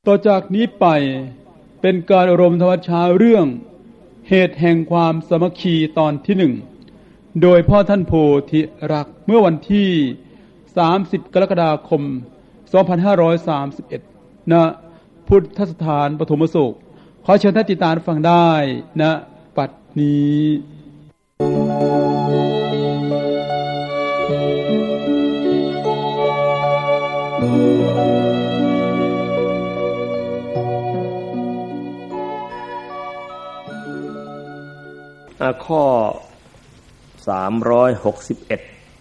ต่อจากนี้ไปเป็นการอบรมธรรมชาเรื่องเหตุแห่งความสามัคคีตอนที่ 1โดยพ่อท่านโพธิรักษ์เมื่อวันที่30 กรกฎาคม 2531 ณ พุทธสถานปฐมโศกขอเชิญท่านติดตามฟังได้ณบัดนี้ข้อ361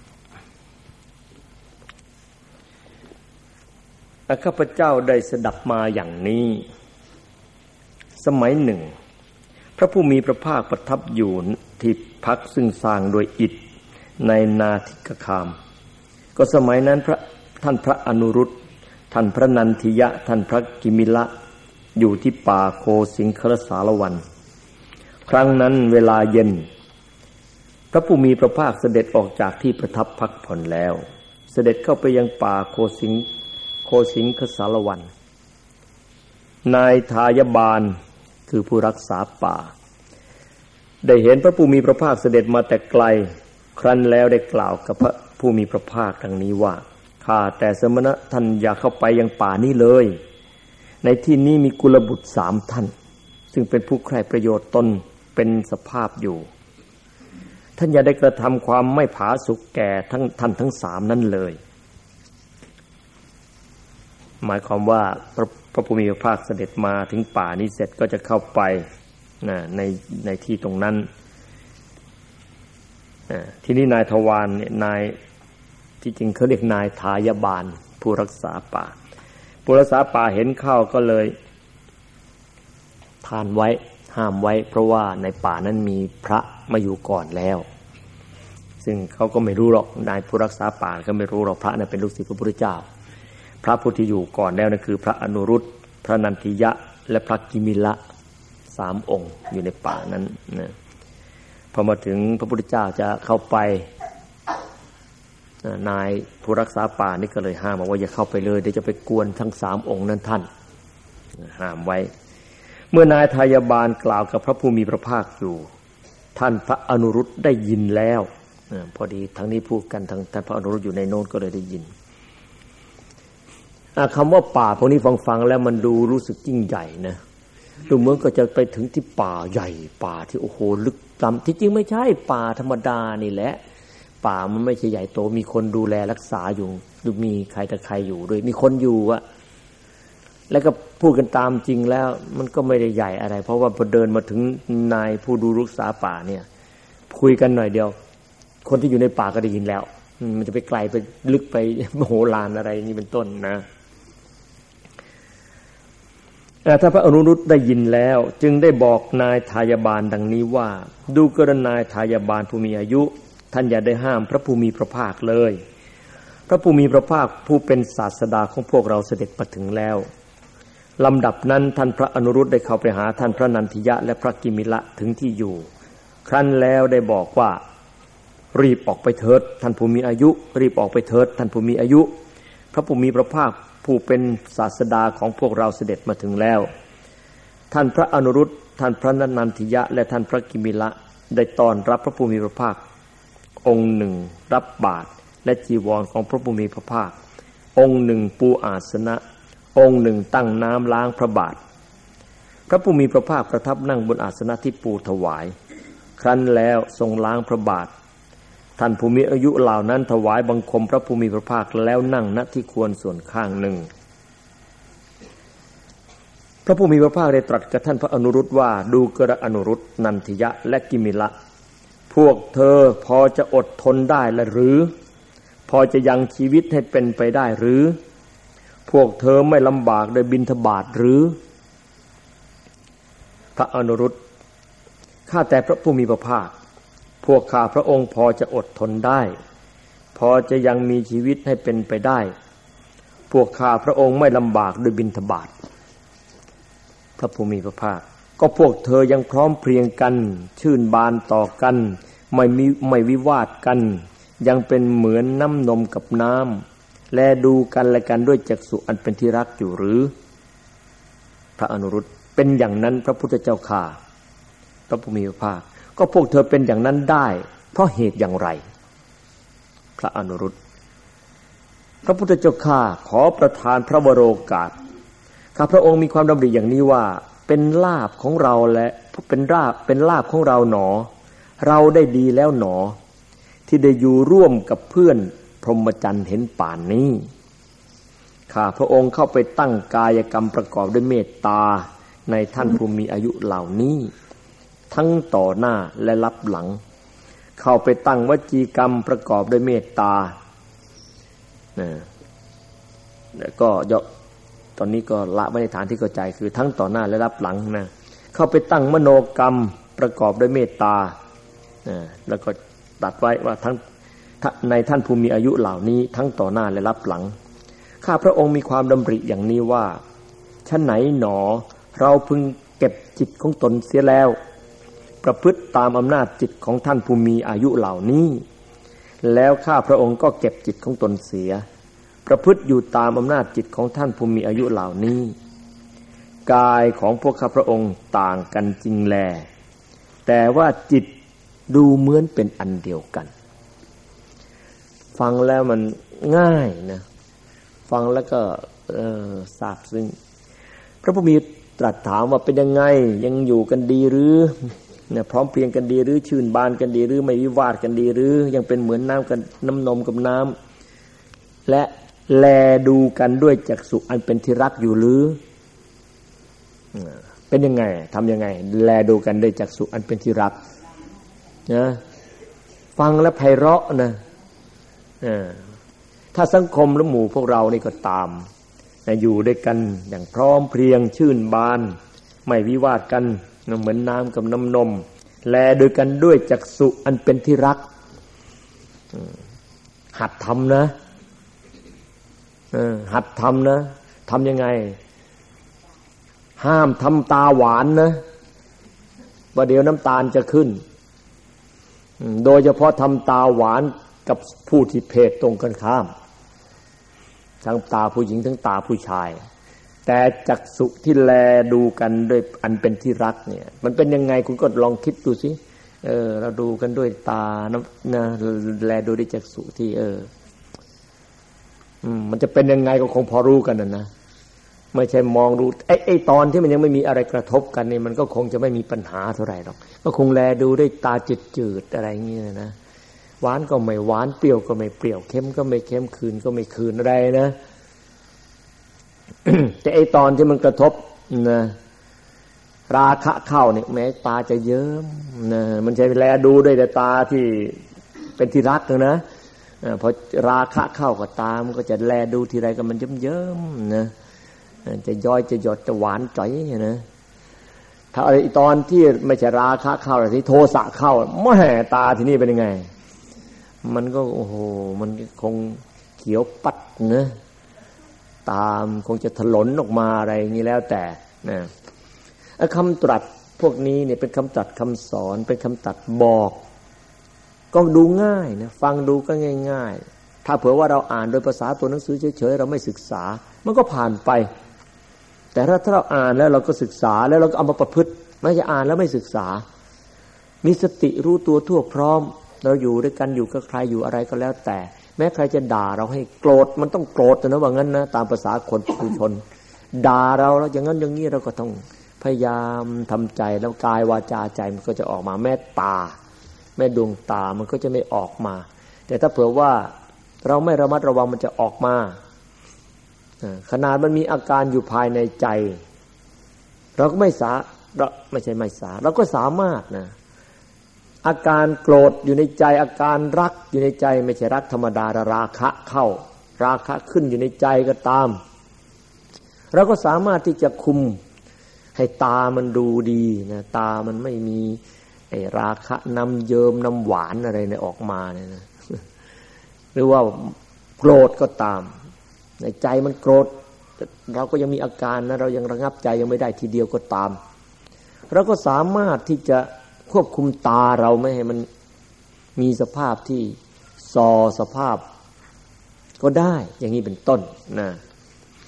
ข้าพเจ้าได้สดับมาอย่างนี้สมัยหนึ่งพระผู้มีพระภาคประทับอยู่ที่พักซึ่งสร้างโดยอิฐในนาทิกคามก็สมัยนั้นท่านพระอนุรุตท่านพระนันทิยะท่านพระกิมิละอยู่ที่ป่าโคสิงคลสารวันครั้งนั้นเวลาเย็นพระผู้มีพระภาคเสด็จออกจากที่ประทับพักผ่อนแล้วเสด็จเข้าไปยังป่าโคสิงคสารวันนายทายบาลคือผู้รักษาป่าได้เห็นพระผู้มีพระภาคเสด็จมาแต่ไกลครั้นแล้วได้กล่าวกับพระผู้มีพระภาคดังนี้ว่าข้าแต่สมณะท่านอย่าเข้าไปยังป่านี้เลยในที่นี้มีกุลบุตร3ท่านซึ่งเป็นผู้ใคร่ประโยชน์ตนเป็นสภาพอยู่ท่านอย่าได้กระทำความไม่ผาสุกแก่ท่านทั้ง3นั้นเลยหมายความว่าพระผู้มีพระภาคเสด็จมาถึงป่านี้เสร็จก็จะเข้าไปในที่ตรงนั้นที่นี่นายทวารเนี่ยนายที่จริงเขาเรียกนายทายบาลผู้รักษาป่าผู้รักษาป่าเห็นเข้าก็เลยทานไว้ห้ามไว้เพราะว่าในป่านั้นมีพระมาอยู่ก่อนแล้วซึ่งเขาก็ไม่รู้หรอกนายผู้รักษาป่าก็ไม่รู้หรอกพระนั้นเป็นลูกศิษย์พระพุทธเจ้าพระผู้ที่อยู่ก่อนแล้วนั่นคือพระอนุรุตพระนันทิยะและพระกิมิละ3องค์อยู่ในป่านั้นนะพอมาถึงพระพุทธเจ้าจะเข้าไปนายผู้รักษาป่านี่ก็เลยห้ามบอกว่าอย่าเข้าไปเลยเดี๋ยวจะไปกวนทั้ง3องค์นั้นท่านห้ามไว้เมื่อนายทายบาลกล่าวกับพระผู้มีพระภาคอยู่ท่านพระอนุรุตได้ยินแล้วพอดีทั้งนี้พูดกันทั้งท่านพระอนุรุตอยู่ในโน้นก็เลยได้ยินคำว่าป่าพวกนี้ฟังแล้วมันดูรู้สึกยิ่งใหญ่นะดูเหมือนก็จะไปถึงที่ป่าใหญ่ป่าที่โอ้โหลึกล้ำที่จริงไม่ใช่ป่าธรรมดานี่แหละป่ามันไม่ใช่ใหญ่โตมีคนดูแลรักษาอยู่มีใครแต่ใครอยู่ด้วยมีคนอยู่อะแล้วก็พูดกันตามจริงแล้วมันก็ไม่ได้ใหญ่อะไรเพราะว่าพอเดินมาถึงนายผู้ดูรักษาป่าเนี่ยคุยกันหน่อยเดียวคนที่อยู่ในป่าก็ได้ยินแล้วมันจะไปไกลไปลึกไปโหฬารอะไรนี่เป็นต้นนะถ้าพระอนุรุตได้ยินแล้วจึงได้บอกนายทายบาลดังนี้ว่าดูกรณนายทายบาลผู้มีอายุท่านอย่าได้ห้ามพระผู้มีพระภาคเลยพระผู้มีพระภาคผู้เป็นศาสดาของพวกเราเสด็จมาถึงแล้วลำดับนั้นท่านพระอนุรุตได้เข้าไปหาท่านพระนันทิยะและพระกิมิละถึงที่อยู่ครั้นแล้วได้บอกว่ารีบออกไปเถิดท่านผู้มีอายุรีบออกไปเถิดท่านผู้มีอายุพระผู้มีพระภาคผู้เป็นศาสดาของพวกเราเสด็จมาถึงแล้วท่านพระอนุรุตท่านพระนันทิยะและท่านพระกิมิละได้ต้อนรับพระผู้มีพระภาคองค์หนึ่งรับบาตรและจีวรของพระผู้มีพระภาคองค์หนึ่งปูอาสนะองค์หนึ่งตั้งน้ำล้างพระบาทพระผู้มีพระภาคประทับนั่งบนอาสนะที่ปูถวายครั้นแล้วทรงล้างพระบาทท่านผู้มีอายุเหล่านั้นถวายบังคมพระผู้มีพระภาคแล้วนั่งณที่ควรส่วนข้างหนึ่งพระผู้มีพระภาคได้ตรัสกับท่านพระอนุรุตว่าดูกระอนุรุตนันทิยะและกิมิละพวกเธอพอจะอดทนได้ละหรือพอจะยังชีวิตให้เป็นไปได้หรือพวกเธอไม่ลำบากโดยบิณฑบาตหรือพระอนุรุตข้าแต่พระผู้มีพระภาคพวกข้าพระองค์พอจะอดทนได้พอจะยังมีชีวิตให้เป็นไปได้พวกข้าพระองค์ไม่ลำบากโดยบิณฑบาตพระผู้มีพระภาคก็พวกเธอยังพร้อมเพรียงกันชื่นบานต่อกันไม่วิวาทกันยังเป็นเหมือนน้ำนมกับน้ำ แลดูกันและกันด้วยจักษุอันเป็นที่รักอยู่หรือระอนุรุตเป็นอย่างนั้นพระพุทธเจ้าข้าพระผู้มีพระภาคก็พวกเธอเป็นอย่างนั้นได้เพราะเหตุอย่างไรพระอนุรุตพระพุทธเจ้าข้าขอประทานพระวโรกาสข้าพระองค์มีความดำริอย่างนี้ว่าเป็นลาภของเราและเป็นลาภของเราหนอเราได้ดีแล้วหนอที่ได้อยู่ร่วมกับเพื่อนพรหมจรรย์เห็นป่านนี้ข้าพระองค์เข้าไปตั้งกายกรรมประกอบด้วยเมตตาในท่านผู้มีอายุเหล่านี้ทั้งต่อหน้าและรับหลังเข้าไปตั้งวจีกรรมประกอบด้วยเมตตาแล้วก็ตอนนี้ก็ละไว้ในฐานที่เข้าใจคือทั้งต่อหน้าและรับหลังนะเข้าไปตั้งมโนกรรมประกอบด้วยเมตตาแล้วก็ตัดไว้ว่าทั้งในท่านผู้มีอายุเหล่านี้ทั้งต่อหน้าและรับหลังข้าพระองค์มีความดำริอย่างนี้ว่าฉะไหนหนอเราพึงเก็บจิตของตนเสียแล้วประพฤติตามอำนาจจิตของท่านผู้มีอายุเหล่านี้แล้วข้าพระองค์ก็เก็บจิตของตนเสียประพฤติอยู่ตามอำนาจจิตของท่านผู้มีอายุเหล่านี้กายของพวกข้าพระองค์ต่างกันจริงแลแต่ว่าจิตดูเหมือนเป็นอันเดียวกันฟังแล้วมันง่ายนะฟังแล้วก็ซาบซึ้งพระผู้มีตรัสถามว่าเป็นยังไงยังอยู่กันดีหรือเนี่ยพร้อมเพรียงกันดีหรือชื่นบานกันดีหรือไม่วิวาทกันดีหรือยังเป็นเหมือนน้ำกับน้ำนมกับน้ำและแลดูกันด้วยจักษุอันเป็นที่รักอยู่หรือเป็นยังไงทำยังไงแลดูกันด้วยจักษุอันเป็นที่รักนะฟังแล้วไพเราะนะถ้าสังคมและหมู่พวกเรานี่ก็ตามอยู่ด้วยกันอย่างพร้อมเพรียงชื่นบานไม่วิวาทกันเหมือนน้ำกับน้ำนมแลดูกันด้วยจักษุอันเป็นที่รักหัดทำนะหัดทำนะทำยังไงห้ามทำตาหวานนะว่าเดี๋ยวน้ำตาลจะขึ้นโดยเฉพาะทำตาหวานกับผู้ที่เพศตรงกันข้ามทั้งตาผู้หญิงทั้งตาผู้ชายแต่จักษุที่แลดูกันด้วยอันเป็นที่รักเนี่ยมันเป็นยังไงคุณก็ลองคิดดูสิเราดูกันด้วยตานะแลดูด้วยจักษุที่มันจะเป็นยังไงก็คงพอรู้กันนะไม่ใช่มองดูไอ้ตอนที่มันยังไม่มีอะไรกระทบกันนี่มันก็คงจะไม่มีปัญหาเท่าไหร่หรอกก็คงแลดูด้วยตาจืดๆอะไรอย่างนี้นะหวานก็ไม่หวานเปรี้ยวก็ไม่เปรี้ยวเค็มก็ไม่เค็มคืนก็ไม่คืนอะไรนะ แต่ไอ้ตอนที่มันกระทบนะราคะเข้าเนี่ยแม้ตาจะเยิ้มนะมันใช่แลดูด้วยแต่ตาที่เป็นที่รักนะพอราคะเข้ากับตามันก็จะแลดูทีไรก็มันเยิ้มๆนะจะย้อยจะหยดจะหวานจ๋อยนะถ้าไอ้ตอนที่ไม่ใช่ราคะเข้าแต่ที่โทสะเข้าแม่ตาที่นี่เป็นยังไงมันก็โอ้โหมันคงเขียวปัดนะตามคงจะถลนออกมาอะไรอย่างนี้แล้วแต่นะคำตรัสพวกนี้เนี่ยเป็นคำตรัสคำสอนเป็นคำตรัสบอกก็ดูง่ายนะฟังดูก็ง่ายๆถ้าเผื่อว่าเราอ่านโดยภาษาตัวหนังสือเฉยๆเราไม่ศึกษามันก็ผ่านไปแต่ถ้าเราอ่านแล้วเราก็ศึกษาแล้วเราก็เอามาประพฤติไม่ใช่อ่านแล้วไม่ศึกษามีสติรู้ตัวทั่วพร้อมเราอยู่ด้วยกันอยู่กับใครอยู่อะไรก็แล้วแต่แม้ใครจะด่าเราให้โกรธมันต้องโกรธนะว่างั้นนะตามภาษาคนปุถุชนด่าเราแล้วอย่างนั้นอย่างนี้เราก็ต้องพยายามทำใจแล้วกายวาจาใจมันก็จะออกมาแม้ตาแม้ดวงตามันก็จะไม่ออกมาแต่ถ้าเผื่อว่าเราไม่ระมัดระวังมันจะออกมาขนาดมันมีอาการอยู่ภายในใจเราก็เราก็สามารถนะอาการโกรธอยู่ในใจอาการรักอยู่ในใจไม่ใช่รักธรรมดาราคะเข้าราคะขึ้นอยู่ในใจก็ตามเราก็สามารถที่จะคุมให้ตามันดูดีนะตามันไม่มีไอ้ราคะน้ำเยิ้มน้ำหวานอะไรเนี่ยออกมาเนี่ยนะหรือว่าโกรธก็ตามในใจมันโกรธเราก็ยังมีอาการนะเรายังระงับใจยังไม่ได้ทีเดียวก็ตามเราก็สามารถที่จะควบคุมตาเราไม่ให้มันมีสภาพที่ส่อสภาพก็ได้อย่างนี้เป็นต้นนะ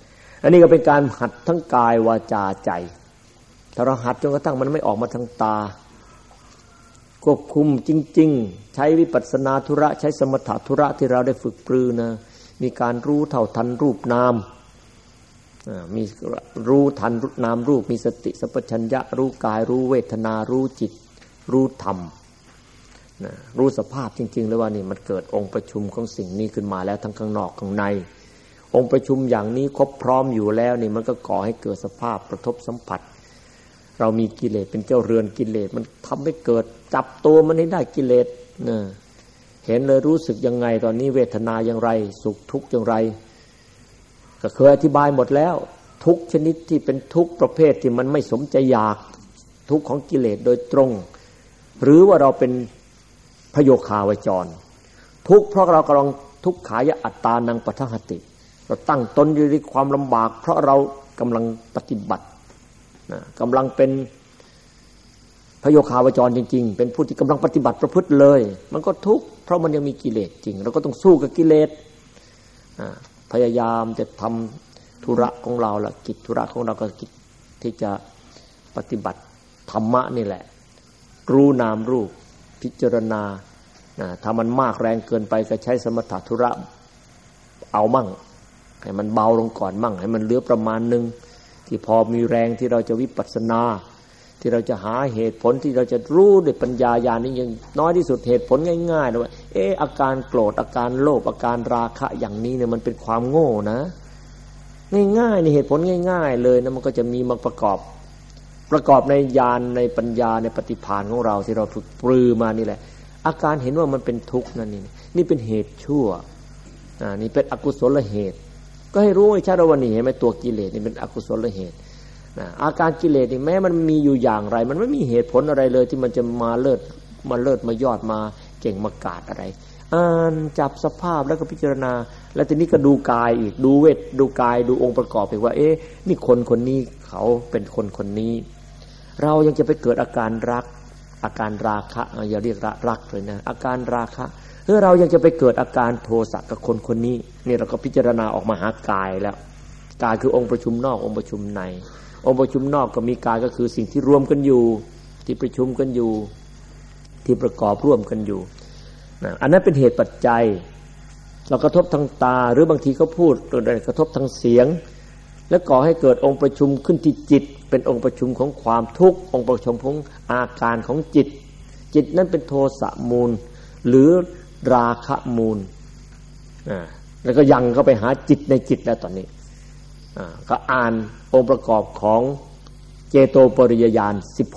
อันนี้ก็เป็นการหัดทั้งกายวาจาใจถ้าเราหัดจนกระทั่งมันไม่ออกมาทางตาควบคุมจริงๆใช้วิปัสสนาธุระใช้สมถะธุระที่เราได้ฝึกปรือนะมีการรู้เท่าทันรูปนามมีรู้ทันนามรูปมีสติสัพพัญญะรู้กายรู้เวทนารู้จิตรู้ธรรมรู้สภาพจริงๆเลยว่านี่มันเกิดองค์ประชุมของสิ่งนี้ขึ้นมาแล้วทั้งข้างนอกข้างในองค์ประชุมอย่างนี้ครบพร้อมอยู่แล้วนี่มันก็ก่อให้เกิดสภาพกระทบสัมผัสเรามีกิเลสเป็นเจ้าเรือนกิเลสมันทำให้เกิดจับตัวมันให้ได้กิเลสนะเห็นเลยรู้สึกยังไงตอนนี้เวทนาอย่างไรสุขทุกข์อย่างไรก็เคยอธิบายหมดแล้วทุกชนิดที่เป็นทุกประเภทที่มันไม่สมใจอยากทุกของกิเลสโดยตรงหรือว่าเราเป็นพโยคาวจรทุกเพราะเรากำลังทุกขายอัตตานังปัฏฐหติเราตั้งตนอยู่ในความลำบากเพราะเรากำลังปฏิบัติกำลังเป็นพโยคาวจรจริงๆเป็นผู้ที่กำลังปฏิบัติประพฤติเลยมันก็ทุกข์เพราะมันยังมีกิเลสจริงเราก็ต้องสู้กับกิเลสพยายามจะทำธุระของเราละกิจธุระของเราก็กิจที่จะปฏิบัติธรรมะนี่แหละรู้นามรูปพิจารณาถ้ามันมากแรงเกินไปก็ใช้สมถะธุระเอามั่งให้มันเบาลงก่อนมั่งให้มันเหลือประมาณนึงที่พอมีแรงที่เราจะวิปัสสนาที่เราจะหาเหตุผลที่เราจะรู้ด้วยปัญญาญาณนี่ยังน้อยที่สุดเหตุผลง่ายๆนะว่าอาการโกรธอาการโลภอาการราคะอย่างนี้เนี่ยมันเป็นความโง่นะง่ายๆนี่เหตุผลง่ายๆเลยนะมันก็จะมีมาประกอบในญาณในปัญญาในปฏิภาณของเราที่เราฝึกปรือมานี่แหละอาการเห็นว่ามันเป็นทุกข์นั่นนี่เป็นเหตุชั่วนี่เป็นอกุศลเหตุก็ให้รู้ให้ชัดว่านี่เห็นไหมตัวกิเลสนี่เป็นอกุศลเหตุอาการกิเลสนี่แม้มันมีอยู่อย่างไรมันไม่มีเหตุผลอะไรเลยที่มันจะมาเลิศมายอดมาเก่งมากาดอะไรจับสภาพแล้วก็พิจารณาแล้วทีนี้ก็ดูกายอีกดูเวทดูกายดูองค์ประกอบอีกว่านี่คนนี้เขาเป็นคนนี้เรายังจะไปเกิดอาการรักอาการราคะอย่าเรียกรักเลยนะอาการราคะเรายังจะไปเกิดอาการโทสะกับคนนี้นี่เราก็พิจารณาออกมาหากายแล้วกายคือองค์ประชุมนอกองค์ประชุมในองค์ประชุมนอกก็มีกายก็คือสิ่งที่รวมกันอยู่ที่ประชุมกันอยู่ที่ประกอบร่วมกันอยู่อันนั้นเป็นเหตุปัจจัยเรากระทบทางตาหรือบางทีเขาพูดกระทบทางเสียงแล้วก่อให้เกิดองค์ประชุมขึ้นที่จิตเป็นองค์ประชุมของความทุกข์องค์ประชุมของอาการของจิตนั้นเป็นโทสะมูลหรือราคะมูลแล้วก็ยังเข้าไปหาจิตในจิตแล้วตอนนี้ก็อ่านองค์ประกอบของเจโตปริยญาณ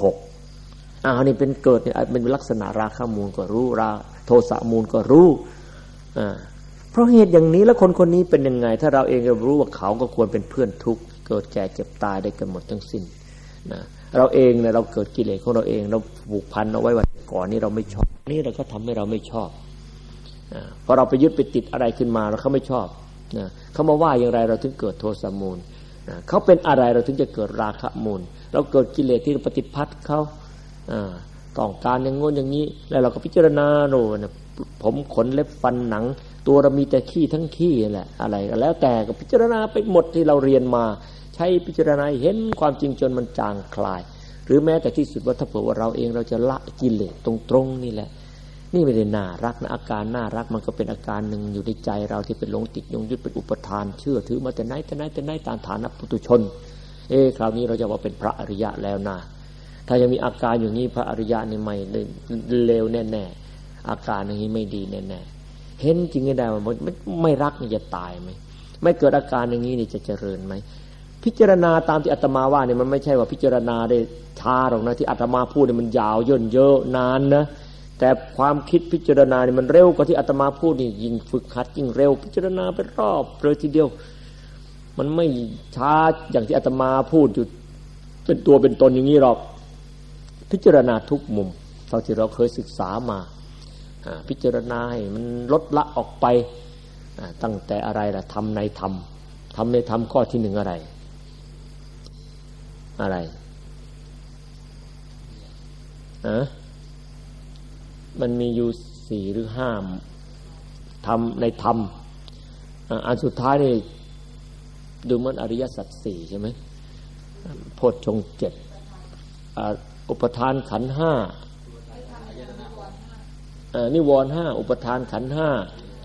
16นี่เป็นเกิดเนี่ยเป็นลักษณะราคะมูลก็รู้โทสะมูลก็รู้เพราะเหตุอย่างนี้แล้วคนนี้เป็นยังไงถ้าเราเองรู้ว่าเขาก็ควรเป็นเพื่อนทุกข์เกิดแก่เจ็บตายได้กันหมดทั้งสิ้นนะเราเองเนี่ยเราเกิดกิเลสของเราเองเราผูกพันเอาไว้ว่าก่อนนี้เราไม่ชอบนี่เราก็ทำให้เราไม่ชอบพอเราไปยึดไปติดอะไรขึ้นมาแล้วเขาไม่ชอบเขามาว่าอย่างไรเราถึงเกิดโทสะมูลเขาเป็นอะไรเราถึงจะเกิดราคะมูลเราเกิดกิเลสที่ปฏิพัทธ์เขาต้องการอย่างงนอย่างนี้แล้วเราก็พิจารณาโน่นผมขนเล็บฟันหนังตัวเรามีแต่ขี้ทั้งขี้แหละอะไรก็แล้วแต่ก็พิจารณาไปหมดที่เราเรียนมาใช้พิจารณาเห็นความจริงจนมันจางคลายหรือแม้แต่ที่สุดว่าถ้าเผื่อว่าเราเองเราจะละกิเลสตรงๆนี่แหละนี่ไม่ได้น่ารักนะอาการน่ารักมันก็เป็นอาการหนึ่งอยู่ในใจเราที่เป็นหลงติดยงยึดเป็นอุปทานเชื่อถือมาแต่ไหนตามฐานะปุถุชนคราวนี้เราจะว่าเป็นพระอริยะแล้วนะถ้ายังมีอาการอย่างนี้พระอริยะนี่ไม่เลวแน่ๆอาการอย่างนี้ไม่ดีแน่ๆเห็นจริงได้ว่าไม่รักนี่จะตายไหมไม่เกิดอาการอย่างนี้นี่จะเจริญไหมพิจารณาตามที่อาตมาว่าเนี่ยมันไม่ใช่ว่าพิจารณาได้ช้าหรอกนะที่อาตมาพูดเนี่ยมันยาวย่นเยอะนานนะแต่ความคิดพิจารณาเนี่ยมันเร็วกว่าที่อาตมาพูดนี่ยิ่งฝึกหัดยิ่งเร็วพิจารณาไปรอบเลยทีเดียวมันไม่ช้าอย่างที่อาตมาพูดอยู่เป็นตัวเป็นตนอย่างนี้หรอกพิจารณาทุกมุมเท่าที่เราเคยศึกษามาพิจารณาให้มันลดละออกไปตั้งแต่อะไรล่ะทำในธรรมข้อที่หนึ่งอะไรมันมีอยู่4หรือ5ทำในธรรมอันสุดท้ายนี่ดูเหมือนอริยสัจสี่ใช่ไหมโพชฌงค์เจ็ดอุปทานขันธ์ห้านิวรณ์ห้าอุปทานขันธ์ห้า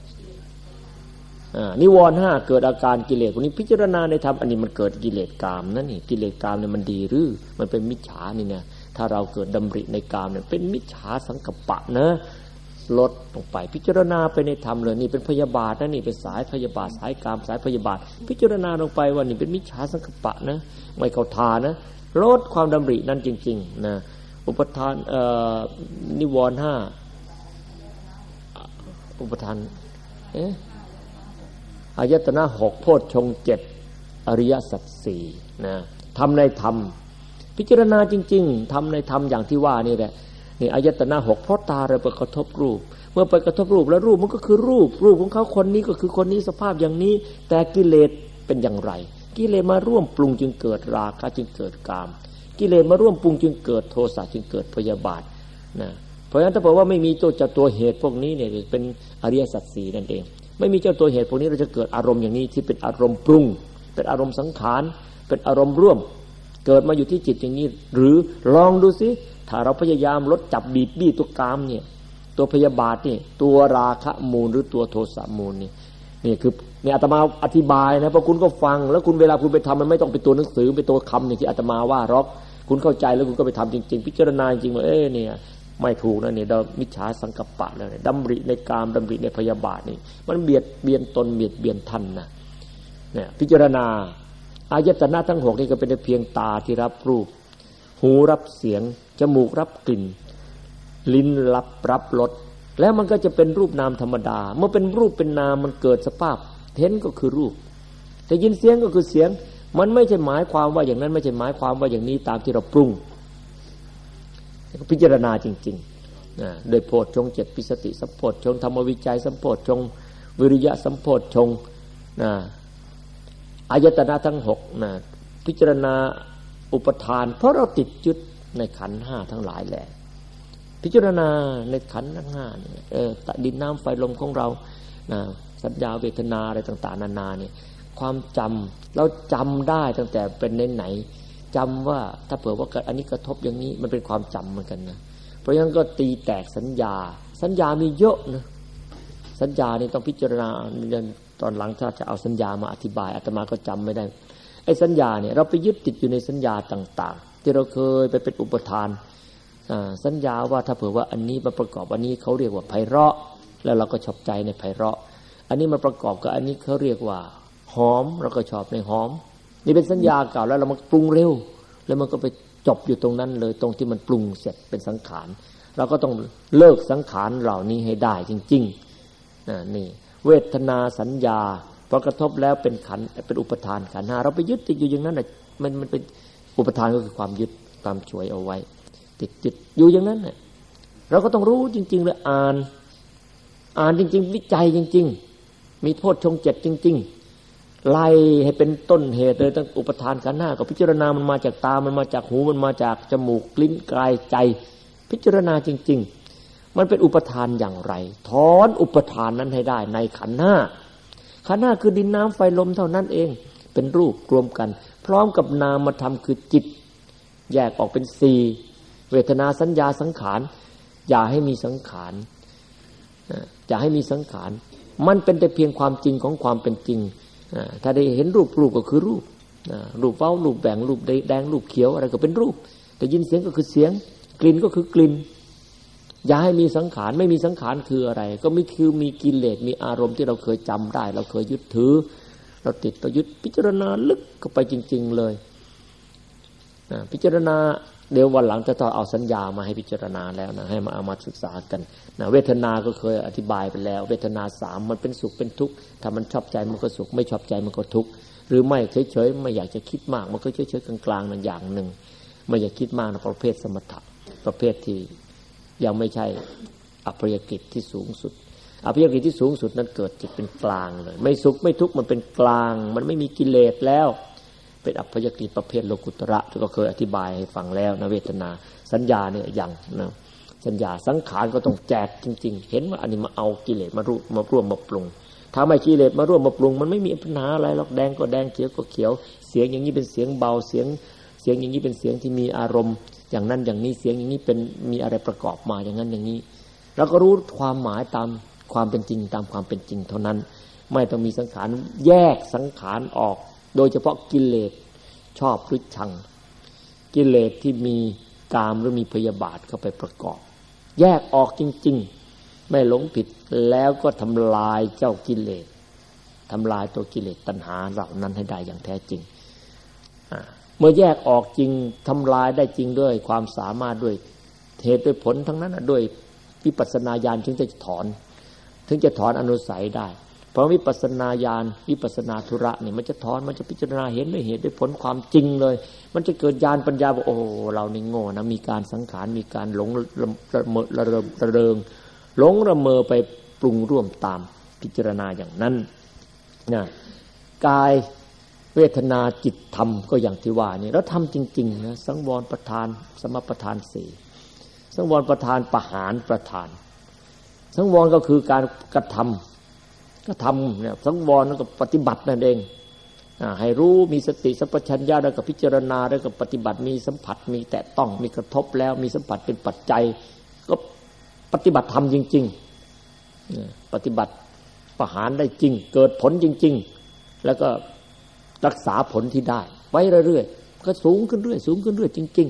นิวรณ์ห้าเกิดอาการกิเลสพวกนี้พิจารณาในธรรมอันนี้มันเกิดกิเลสกามนั่นนี่กิเลสกามเนี่ยมันดีหรือมันเป็นมิจฉานี่นะถ้าเราเกิดดำริในกามเนี่ยเป็นมิจฉาสังกัปปะนะลดลงไปพิจารณาไปในธรรมเลยนี่เป็นพยาบาทนะนี่เป็นสายพยาบาทสายกามสายพยาบาทพิจารณาลงไปว่านี่เป็นมิจฉาสังกัปปะนะไม่เข้าทานะลดความดำรินั้นจริงๆนะอุปทานนิวรณ์ห้าอุปทานอายตนะหกโพชฌงค์เจ็ดอริยสัจสี่นะทำในธรรมพิจารณาจริงๆทำในธรรมอย่างที่ว่านี่แหละนี่อายตนะหกเพราะตาเราไปกระทบรูปเมื่อไปกระทบรูปแล้วรูปมันก็คือรูปของเขาคนนี้ก็คือคนนี้สภาพอย่างนี้แต่กิเลสเป็นอย่างไรกิเลสมาร่วมปรุงจึงเกิดราคะจึงเกิดกามกิเลสมาร่วมปรุงจึงเกิดโทสะจึงเกิดพยาบาทนะเพราะฉะนั้นถ้าบอกว่าไม่มีตัวเหตุพวกนี้เนี่ยเป็นอริยสัจสี่นั่นเองไม่มีเจ้าตัวเหตุพวกนี้เราจะเกิดอารมณ์อย่างนี้ที่เป็นอารมณ์ปรุงเป็นอารมณ์สังขารเป็นอารมณ์ร่วมเกิดมาอยู่ที่จิตอย่างนี้หรือลองดูสิถ้าเราพยายามลดจับบีบบี้ตัวกามเนี่ยตัวพยาบาทนี่ตัวราคะมูลหรือตัวโทสะมูลนี่คือเนี่ยอาตมาอธิบายนะเพราะคุณก็ฟังแล้วคุณเวลาคุณไปทำมันไม่ต้องเป็นตัวหนังสือเป็นตัวคำอย่างที่อาตมาว่าหรอกคุณเข้าใจแล้วคุณก็ไปทำจริงๆพิจารณาจริงว่าเนี่ยไม่ถูกนะเนี่ยเรามิจฉาสังกัปปะแล้วเนี่ยดำริในกามดำริในพยาบาทนี่มันเบียดเบียนตนเบียดเบียนท่านนะเนี่ยพิจารณาอายตนะทั้งหกนี่ก็เป็นเพียงตาที่รับรูปหูรับเสียงจมูกรับกลิ่นลิ้นรับรสแล้วมันก็จะเป็นรูปนามธรรมดาเมื่อเป็นรูปเป็นนามมันเกิดสภาพเห็นก็คือรูปแต่ยินเสียงก็คือเสียงมันไม่ใช่หมายความว่าอย่างนั้นไม่ใช่หมายความว่าอย่างนี้ตามที่เราปรุงพิจารณาจริงๆโดยโพชฌงค์เจ็ดปิสติสัมโพชฌงค์ธรรมวิจัยสัมโพชฌงค์วิริยะสัมโพชฌงค์อายตนะทั้งหกพิจารณาอุปทานเพราะเราติดยึดในขันธ์ห้าทั้งหลายแหละพิจารณาในขันธ์ทั้งห้าดินน้ำไฟลมของเราสัญญาเวทนาอะไรต่างๆนานาเนี่ยความจำเราจำได้ตั้งแต่เป็นไหนจำว่าถ้าเผื่อว่าอันนี้กระทบอย่างนี้มันเป็นความจำเหมือนกันนะเพราะฉะนั้นก็ตีแตกสัญญามีเยอะนะสัญญานี่ต้องพิจารณาตอนหลังถ้าจะเอาสัญญามาอธิบายอาตมาก็จำไม่ได้ไอ้สัญญาเนี่ยเราไปยึดติดอยู่ในสัญญาต่างๆที่เราเคยไปเป็นอุปทานสัญญาว่าถ้าเผื่อว่าอันนี้มาประกอบอันนี้เขาเรียกว่าไพเราะแล้วเราก็ชอบใจในไพเราะอันนี้มาประกอบกับอันนี้เขาเรียกว่าหอมเราก็ชอบในหอมนี่เป็นสัญญาเก่าแล้วเรามาปรุงเร็วแล้วมันก็ไปจบอยู่ตรงนั้นเลยตรงที่มันปรุงเสร็จเป็นสังขารเราก็ต้องเลิกสังขารเหล่านี้ให้ได้จริงๆนี่เวทนาสัญญาพอกระทบแล้วเป็นขันเป็นอุปทานขันธ์ห้าเราไปยึดติดอยู่อย่างนั้นน่ะมันเป็นอุปทานก็คือความยึดความฉวยเอาไว้ติดอยู่อย่างนั้นน่ะเราก็ต้องรู้จริงๆเลยอ่านจริงๆวิจัยจริงๆมีโพชฌงค์เจ็ดจริงๆไล่ให้เป็นต้นเหตุเลยตั้งอุปทานขันธ์ห้าก็พิจารณามันมาจากตามันมาจากหูมันมาจากจมูกลิ้นกายใจพิจารณาจริงๆมันเป็นอุปทานอย่างไรถอนอุปทานนั้นให้ได้ในขันธ์ห้าขันธ์ห้าคือดินน้ำไฟลมเท่านั้นเองเป็นรูปรวมกันพร้อมกับนามธรรมคือจิตแยกออกเป็นสี่เวทนาสัญญาสังขารอย่าให้มีสังขารอย่าให้มีสังขารมันเป็นแต่เพียงความจริงของความเป็นจริงถ้าได้เห็นรูปก็คือรูปเว้ารูปแบ่งรูปแดงรูปเขียวอะไรก็เป็นรูปแต่ยินเสียงก็คือเสียงกลิ่นก็คือกลิ่นอย่าให้มีสังขารไม่มีสังขารคืออะไรก็ไม่คือมีกิเลสมีอารมณ์ที่เราเคยจำได้เราเคยยึดถือเราติดเรายึดพิจารณาลึกเข้าไปจริงๆเลยพิจารณาเดี๋ยววันหลังจะต้องเอาสัญญามาให้พิจารณาแล้วนะให้เอามาศึกษากันเวทนาก็เคยอธิบายไปแล้วเวทนาสามมันเป็นสุขเป็นทุกข์ถ้ามันชอบใจมันก็สุขไม่ชอบใจมันก็ทุกข์หรือไม่เฉยๆไม่อยากจะคิดมากมันก็เฉยๆกลางๆนั่นอย่างหนึ่งไม่อยากคิดมากนะประเภทสมถะประเภทที่ยังไม่ใช่อัปริยกิจที่สูงสุดอัปริยกิจที่สูงสุดนั้นเกิดจิตเป็นกลางเลยไม่สุขไม่ทุกข์มันเป็นกลางมันไม่มีกิเลสแล้วเป็นอัปยกิจประเภทโลกุตระที่ก็เคยอธิบายให้ฟังแล้วนะเวทนาสัญญาเนี่ยอย่างนะสัญญาสังขารก็ต้องแจกจริงๆเห็นว่าอันนี้มาเอากิเลสมาร่วมมาปรุงถ้าไม่กิเลสมาร่วมมาปรุงมันไม่มีปัญหาอะไรหรอกแดงก็แดงเขียวก็เขียวเสียงอย่างนี้เป็นเสียงเบาเสียงอย่างนี้เป็นเสียงที่มีอารมณ์อย่างนั้นอย่างนี้เสียงอย่างนี้เป็นมีอะไรประกอบมาอย่างนั้นอย่างนี้เราก็รู้ความหมายตามความเป็นจริงตามความเป็นจริงเท่านั้นไม่ต้องมีสังขารแยกสังขารออกโดยเฉพาะกิเลสชอบหรือชังกิเลสที่มีกามหรือมีพยาบาทเข้าไปประกอบแยกออกจริงๆไม่หลงผิดแล้วก็ทำลายเจ้ากิเลสทำลายตัวกิเลสตัณหาเหล่านั้นให้ได้อย่างแท้จริงเมื่อแยกออกจริงทำลายได้จริงด้วยความสามารถด้วยเหตุด้วยผลทั้งนั้นด้วยวิปัสสนาญาณถึงจะถอนอนุสัยได้เพราะวิปัสสนาญาณวิปัสสนาธุระเนี่ยมันจะถอนมันจะพิจารณาเห็นด้วยเหตุด้วยผลความจริงเลยมันจะเกิดญาณปัญญาว่าโอ้เรานี่โง่นะมีการสังขารมีการหลงระเริงหลงระเมอไปปรุงร่วมตามพิจารณาอย่างนั้นนะกายเวทนาจิตธรรมก็อย่างที่ว่านี่แล้วทำจริงๆนะสังวรประธานสมประธานสี่สังวรประธานปหารประธานสังวรก็คือการกระทำเนี่ยสังวรแล้วก็ปฏิบัตินั่นเองให้รู้มีสติสัมปชัญญะแล้วก็พิจารณาแล้วก็ปฏิบัติมีสัมผัสมีแตะต้องมีกระทบแล้วมีสัมผัสเป็นปัจจัยก็ปฏิบัติธรรมจริงๆปฏิบัติปหารได้จริงเกิดผลจริงๆแล้วก็รักษาผลที่ได้ไว้เรื่อยๆก็สูงขึ้นเรื่อยสูงขึ้นเรื่อยจริง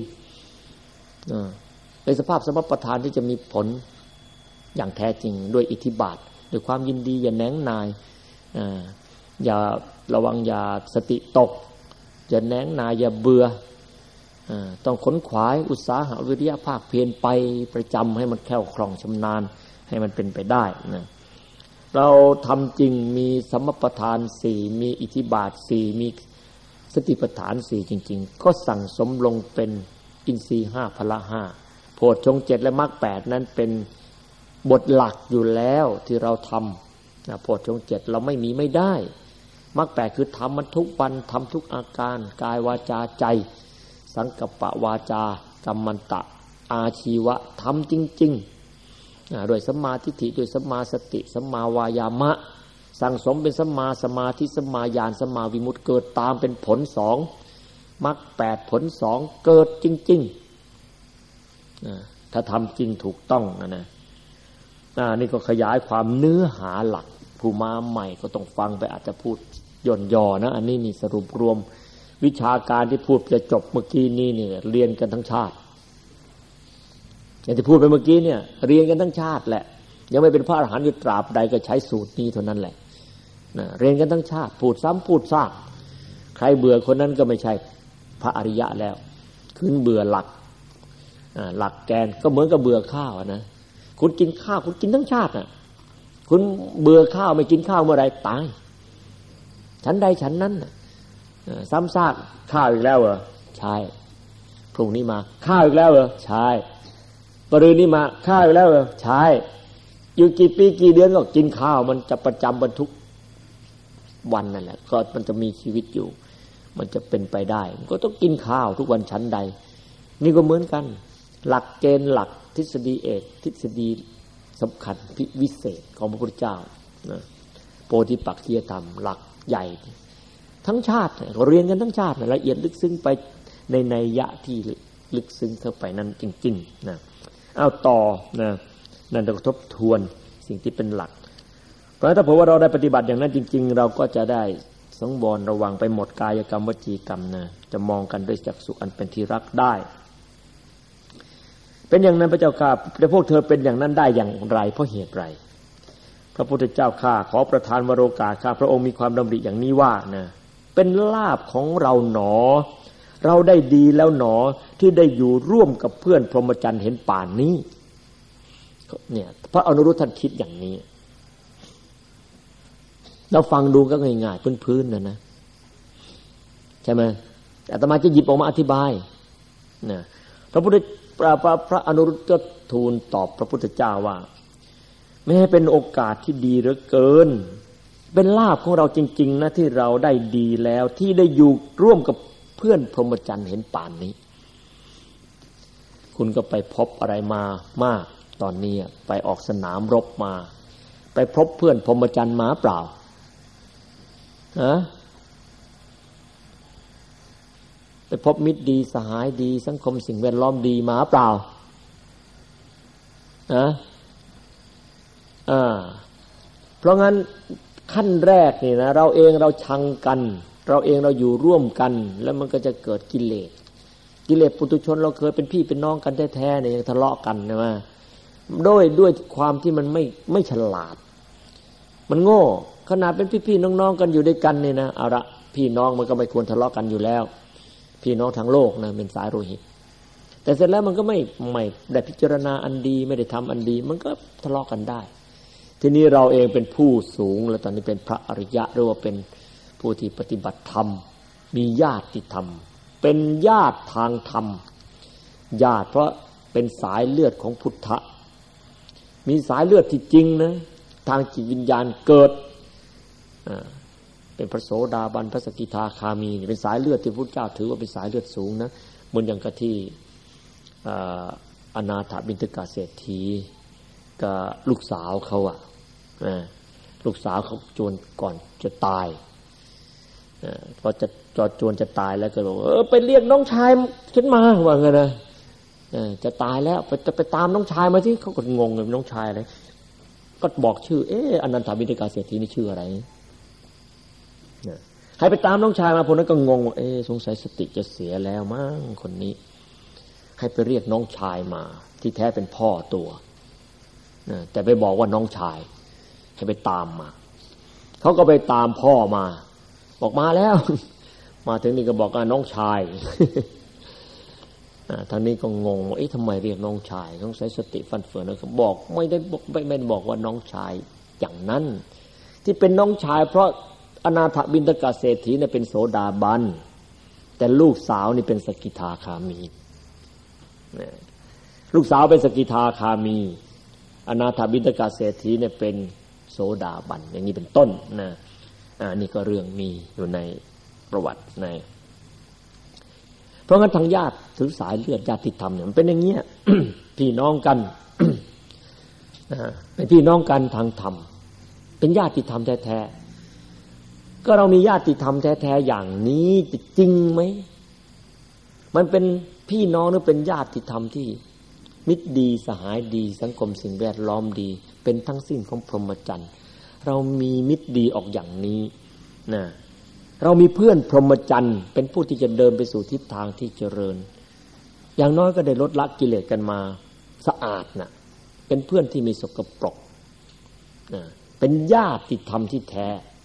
ๆในสภาพสมปทานที่จะมีผลอย่างแท้จริงด้วยอิทธิบาทด้วยความยินดีอย่าแหนงนายอย่าระวังอย่าสติตกอย่าแหนงนายอย่าเบื่อต้องขนขวายอุตสาหะวิริยะภาคเพียรไปประจำให้มันแคล่วคล่องชำนาญให้มันเป็นไปได้นะเราทำจริงมีสัมปทานสี่มีอิทธิบาทสี่มีสติปัฏฐานสี่จริงๆก็สั่งสมลงเป็นอินทรีย์ห้าพละห้าโพชฌงค์เจ็ดและมรรคแปดนั้นเป็นบทหลักอยู่แล้วที่เราทำโพชฌงค์เจ็ดเราไม่มีไม่ได้มรรคแปดคือทำมันทุกวันทำทุกอาการกายวาจาใจสังกัปปะวาจากัมมันตะอาชีวะทำจริงๆด้วยสัมมาทิฏฐิด้วยสัมมาสติสัมมาวายามะสั่งสมเป็นสัมมาสมาธิสัมมาญาณสัมมาวิมุตติเกิดตามเป็นผลสองมรรคแปดผลสองเกิดจริงๆถ้าทำจริงถูกต้องนะนี่ก็ขยายความเนื้อหาหลักผู้มาใหม่ก็ต้องฟังไปอาจจะพูดย่นย่อนะอันนี้นี่สรุปรวมวิชาการที่พูดจะจบเมื่อกี้นี้เนี่ยเรียนกันทั้งชาติอย่างที่พูดไปเมื่อกี้เนี่ยเรียนกันทั้งชาติแหละยังไม่เป็นพระอรหันต์อยู่ตราบใดก็ใช้สูตรนี้เท่านั้นแหละเรียนกันทั้งชาติพูดซ้ำพูดซากใครเบื่อคนนั้นก็ไม่ใช่พระอริยะแล้วขึ้นเบื่อหลักแกนก็เหมือนกับเบื่อข้าวนะคุณกินข้าวคุณกินทั้งชาติน่ะคุณเบื่อข้าวไม่กินข้าวเมื่อไรตายฉันใดฉันนั้นซ้ำซากข้าวอีกแล้วเหรอใช่พรุ่งนี้มาข้าวอีกแล้วเหรอใช่ปรืนนี้มาข้าวอีกแล้วเหรอใช่อยู่กี่ปีกี่เดือนก็กินข้าวมันจะประจำบรรทุกวันนั่นแหละก็มันจะมีชีวิตอยู่มันจะเป็นไปได้มันก็ต้องกินข้าวทุกวันชั้นใดนี่ก็เหมือนกันหลักเกณฑ์หลักทฤษฎีเอกทฤษฎีสำคัญวิเศษของพระพุทธเจ้าโพธิปักขิยธรรมหลักใหญ่ทั้งชาติเรียนกันทั้งชาติละเอียดลึกซึ้งไปในนัยยะที่ลึกซึ้งเข้าไปนั้นจริงๆนะเอาต่อนะนั่นต้องทบทวนสิ่งที่เป็นหลักเพราะถ้าเผื่อว่าเราได้ปฏิบัติอย่างนั้นจริงๆเราก็จะได้สังวรระวังไปหมดกายกรรมวจีกรรมนะจะมองกันด้วยจักษุอันเป็นที่รักได้เป็นอย่างนั้นพระเจ้าข้าแต่พวกเธอเป็นอย่างนั้นได้อย่างไรเพราะเหตุไรพระพุทธเจ้าข้าขอประทานวโรกาสข้าพระองค์มีความดำริอย่างนี้ว่านะเป็นลาภของเราหนอเราได้ดีแล้วหนอที่ได้อยู่ร่วมกับเพื่อนพรหมจรรย์เห็นป่านนี้เนี่ยพระอนุรุตท่านคิดอย่างนี้เราฟังดูก็ง่ายๆพื้นๆนะใช่ไหมอาตมาจะหยิบออกมาอธิบายนะพระอนุรุตก็ทูลตอบพระพุทธเจ้าว่าแม้เป็นโอกาสที่ดีเหลือเกินเป็นลาภของเราจริงๆนะที่เราได้ดีแล้วที่ได้อยู่ร่วมกับเพื่อนพรหมจรรย์เห็นป่านนี้คุณก็ไปพบอะไรมามากตอนนี้ไปออกสนามรบมาไปพบเพื่อนพรหมจรรย์มาเปล่าไปพบมิตรดีสหายดีสังคมสิ่งแวดล้อมดีมาเปล่าเพราะงั้นขั้นแรกนี่นะเราเองเราชังกันเราเองเราอยู่ร่วมกันแล้วมันก็จะเกิดกิเลสปุถุชนเราเคยเป็นพี่เป็นน้องกันแท้ๆเนี่ยยังทะเลาะกันใช่ไหมด้วยความที่มันไม่ฉลาดมันโง่ขนาดเป็นพี่ๆน้องๆกันอยู่ด้วยกันนี่นะเอาละพี่น้องมันก็ไม่ควรทะเลาะกันอยู่แล้วพี่น้องทั้งโลกนะเป็นสายโลหิตแต่เสร็จแล้วมันก็ไม่ได้พิจารณาอันดีไม่ได้ทำอันดีมันก็ทะเลาะกันได้ทีนี้เราเองเป็นผู้สูงแล้วตอนนี้เป็นพระอริยะหรือว่าเป็นผู้ที่ปฏิบัติธรรมมีญาติธรรมเป็นญาติทางธรรมญาติเพราะเป็นสายเลือดของพุทธะมีสายเลือดที่จริงนะทางจิตวิญญาณเกิดเป็นพระโสดาบันพระสกิทาคามีเป็นสายเลือดที่พระพุทธเจ้าถือว่าเป็นสายเลือดสูงนะเหมือนอย่างกับที่อนาถบิณฑกเศรษฐีกับลูกสาวเขาลูกสาวเขาจวนก่อนจะตายพอจะจวนจะตายแล้วก็บอกไปเรียกน้องชายขึ้นมาว่าไงนะจะตายแล้วไปตามน้องชายมาสิเขาก็งงเลยน้องชายอะไรก็บอกชื่ออนันทบิณฑกเศรษฐีนี่ชื่ออะไรให้ไปตามน้องชายมาพวกนั้นก็งงว่าสงสัยสติจะเสียแล้วมั้งคนนี้ให้ไปเรียกน้องชายมาที่แท้เป็นพ่อตัวแต่ไปบอกว่าน้องชายให้ไปตามมาเขาก็ไปตามพ่อมาบอกมาแล้วมาถึงนี่ก็บอกว่าน้องชายทางนี้ก็งงว่าทำไมเรียกน้องชายต้องใช้สติฟันเฟือนเขาบอกไม่ได้บอกว่าน้องชายอย่างนั้นที่เป็นน้องชายเพราะอนาถบิณฑกเศรษฐีเนี่ยเป็นโสดาบันแต่ลูกสาวนี่เป็นสกิทาคามีลูกสาวเป็นสกิทาคามีอนาถบิณฑกเศรษฐีเนี่ยเป็นโสดาบันอย่างนี้เป็นต้นนะนี่ก็เรื่องมีอยู่ในประวัติในเพราะงั้นทางญาติถือสายเลือดญาติธรรมเนี่ยมันเป็นอย่างเงี้ย พี่น้องกัน เป็นพี่น้องกันทางธรรมเป็นญาติธรรมแท้ๆก็เรามีญาติธรรมแท้ๆอย่างนี้จริงไหมมันเป็นพี่น้องหรือเป็นญาติธรรมที่มิตรดีสหายดีสังคมสิ่งแวดล้อมดีเป็นทั้งสิ้นของพรหมจรรย์เรามีมิตรดีออกอย่างนี้นะเรามีเพื่อนพรหมจรรย์เป็นผู้ที่จะเดินไปสู่ทิศทางที่เจริญอย่างน้อยก็ได้ลดละกิเลสกันมาสะอาดนะเป็นเพื่อนที่มีสกปรกนะเป็นญาติธรรมที่แท้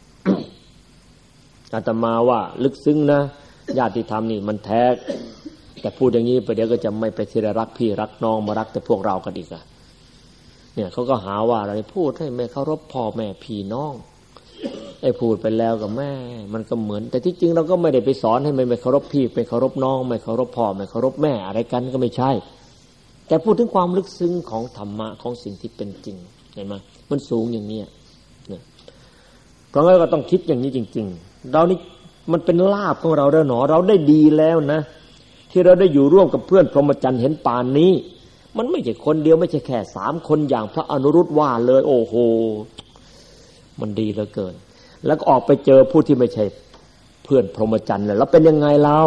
อาตมาว่าลึกซึ้งนะญาติธรรมนี่มันแท้แต่พูดอย่างนี้ไปเดี๋ยวก็จะไม่ไปทีละรักพี่รักน้องมารักแต่พวกเรากันอีกอะเนี่ยเขาก็หาว่าเราพูดให้ไม่เคารพพ่อแม่พี่น้องพูดไปแล้วกับแม่มันก็เหมือนแต่ที่จริงเราก็ไม่ได้ไปสอนให้ไม่เคารพพี่ไม่เคารพน้องไม่เคารพพ่อไม่เคารพแม่อะไรกันก็ไม่ใช่แต่พูดถึงความลึกซึ้งของธรรมะของสิ่งที่เป็นจริงเห็นไหมมันสูงอย่างนี้เนี่ยเพราะงั้นก็ต้องคิดอย่างนี้จริงๆเรานี่มันเป็นลาภของเราแล้วหนอเราได้ดีแล้วนะที่เราได้อยู่ร่วมกับเพื่อนพรหมจรรย์เห็นป่านนี้มันไม่ใช่คนเดียวไม่ใช่แค่3 คนอย่างพระอนุรุตว่าเลยโอ้โหมันดีเหลือเกินแล้วก็ออกไปเจอผู้ที่ไม่ใช่เพื่อนพรหมจรรย์แล้วเป็นยังไงเรา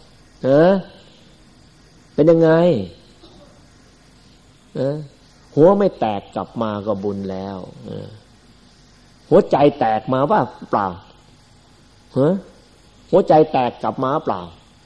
เป็นยังไงหัวไม่แตกกลับมาก็บุญแล้วหัวใจแตกมาว่าเปล่าหัวใจแตกกลับมาเปล่า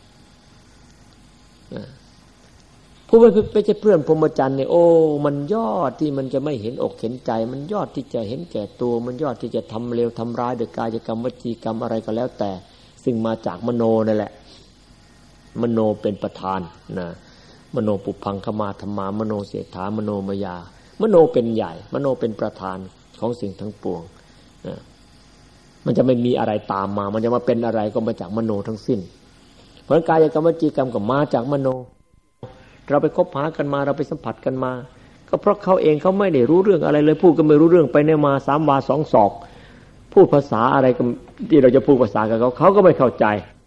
ผู้ไม่ใช่เพื่อนพรหมจรรย์เนี่ยโอ้มันยอดที่มันจะไม่เห็นอกเห็นใจมันยอดที่จะเห็นแก่ตัวมันยอดที่จะทำเลวทำร้ายโดยกายกรรมวจีกรรมอะไรก็แล้วแต่ซึ่งมาจากมโนนั่นแหละมโนเป็นประธานนะมโนปุพังคมาธรรมามโนเสถามโนมยามโนเป็นใหญ่มโนเป็นประธานของสิ่งทั้งปวงนะมันจะไม่มีอะไรตามมามันจะมาเป็นอะไรก็มาจากมโนทั้งสิ้นเพราะกายกรรมวจีกรรมก็มาจากมโนเราไปคบหากันมาเราไปสัมผัสกันมาก็เพราะเขาเองเขาไม่ได้รู้เรื่องอะไรเลยพูดก็ไม่รู้เรื่องไปเนี่ยมา3 วา 2 ศอกพูดภาษาอะไรที่เราจะพูดภาษากับเขาก็ไม่เข้าใจ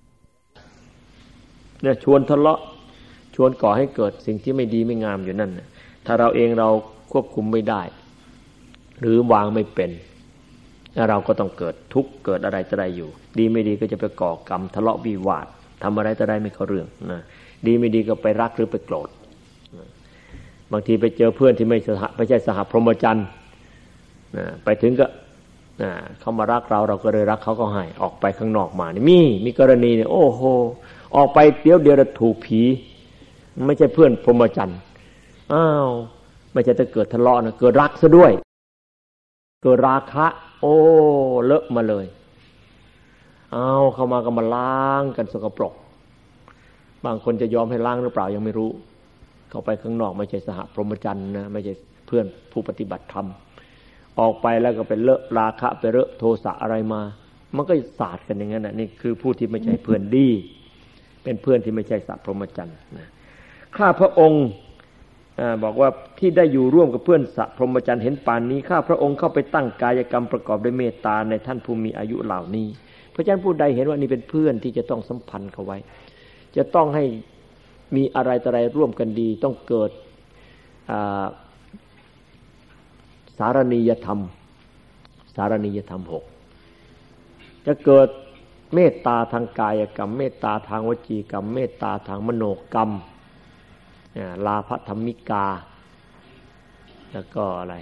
เนี่ยชวนทะเลาะชวนก่อให้เกิดสิ่งที่ไม่ดีไม่งามอยู่นั่นถ้าเราเองเราควบคุมไม่ได้หรือวางไม่เป็นเราก็ต้องเกิดทุกข์เกิดอะไรต่ออะไรอยู่ดีไม่ดีก็จะไปก่อกรรมทะเลาะวิวาททำอะไรต่ออะไรไม่เข้าเรื่องนะดีไม่ดีก็ไปรักหรือไปโกรธบางทีไปเจอเพื่อนที่ไม่ใช่สหพรหมจรรย์ไปถึงก็เขามารักเราก็เลยรักเขาก็ให้ออกไปข้างนอกมานี่มีกรณีเนี่ยโอ้โหออกไปเดี๋ยวถูกผีไม่ใช่เพื่อนพรหมจรรย์อ้าวไม่ใช่จะเกิดทะเลาะนะเกิดรักซะด้วยเกิดราคะโอ้เลอะมาเลยเอาเข้ามาก็มาล้างกันสกปรกบางคนจะยอมให้ล้างหรือเปล่ายังไม่รู้เข้าไปข้างนอกไม่ใช่สหพรหมจรรย์นะไม่ใช่เพื่อนผู้ปฏิบัติธรรมออกไปแล้วก็ไปเลอะราคะไปเลอะโทสะอะไรมามันก็สาดกันอย่างนั้นนะนี่คือผู้ที่ไม่ใช่เพื่อนดีเป็นเพื่อนที่ไม่ใช่สัพพรหมจรรย์นะข้าพระองค์บอกว่าที่ได้อยู่ร่วมกับเพื่อนสัพพรหมจรรย์เห็นปานนี้ข้าพระองค์เข้าไปตั้งกายกรรมประกอบด้วยเมตตาในท่านผู้มีอายุเหล่านี้เพราะฉะนั้นผู้ใดเห็นว่านี่เป็นเพื่อนที่จะต้องสัมพันธ์เขาไว้จะต้องให้มีอะไรต่ออะไรร่วมกันดีต้องเกิดสารณียธรรม6จะเกิดเมตตาทางกายกรรมเมตตาทางวจีกรรมเมตตาทางมโนกรรมลาภธรรมิกาแล้วก็อะไร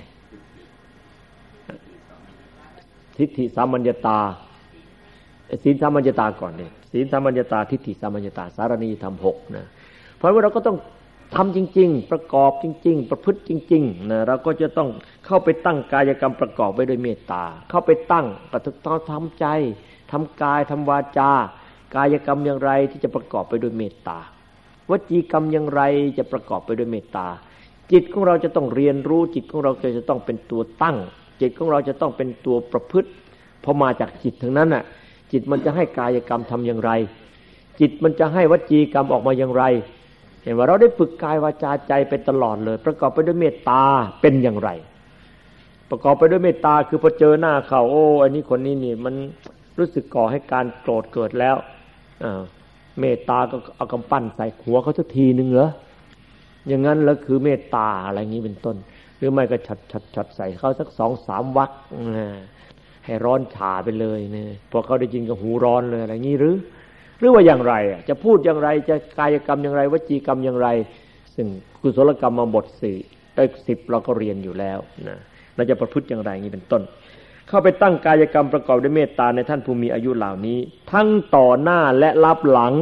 ทิฏฐิสามัญญตาศีลสามัญญตาก่อนเนี่ยศีลสามัญญตาทิฏฐิสามัญญตาสารณียธรรม6นะเพราะว่าเราก็ต้องทำจริงๆประกอบจริงๆประพฤติจริงๆนะเราก็จะต้องเข้าไปตั้งกายกรรมประกอบไว้ด้วยเมตตาเข้าไปตั้งก็ต้องทำใจทำกายทำวาจากายกรรมอย่างไรที่จะประกอบไปด้วยเมตตาวจีกรรมอย่างไรจะประกอบไปด้วยเมตตาจิตของเราจะต้องเรียนรู้จิตของเราจะต้องเป็นตัวตั้งจิตของเราจะต้องเป็นตัวประพฤติพอมาจากจิตทั้งนั้นน่ะจิตมันจะให้กายกรรมทำอย่างไรจิตมันจะให้วจีกรรมออกมาอย่างไรเห็นว่าเราได้ฝึกกายวาจาใจไปตลอดเลยประกอบไปด้วยเมตตาเป็นอย่างไรประกอบไปด้วยเมตตาคือพอเจอหน้าเขาโอ้อันนี้คนนี้นี่มันรู้สึกก่อให้การโกรธเกิดแล้วเมตตาก็เอากำปั้นใส่หัวเขาสักทีนึงเหรออย่างนั้นแล้วคือเมตตาอะไรอย่างนี้เป็นต้นหรือไม่ก็ฉัดใส่เขาสัก 2-3 วรรคให้ร้อนฉ่าไปเลยเนี่ยพอเขาได้ยินก็หูร้อนเลยอะไรอย่างนี้หรือว่าอย่างไรจะพูดอย่างไรจะกายกรรมอย่างไรวจีกรรมอย่างไรซึ่งกุศลกรรมมาบท10เราก็เรียนอยู่แล้วนะเราจะประพฤติอย่างไรอย่างนี้เป็นต้นเข้าไปตั้งกายกรรมประกอบด้วยเมตตาในท่านผู้มีอายุเหล่านี้ทั้งต่อหน้าและรับหลัง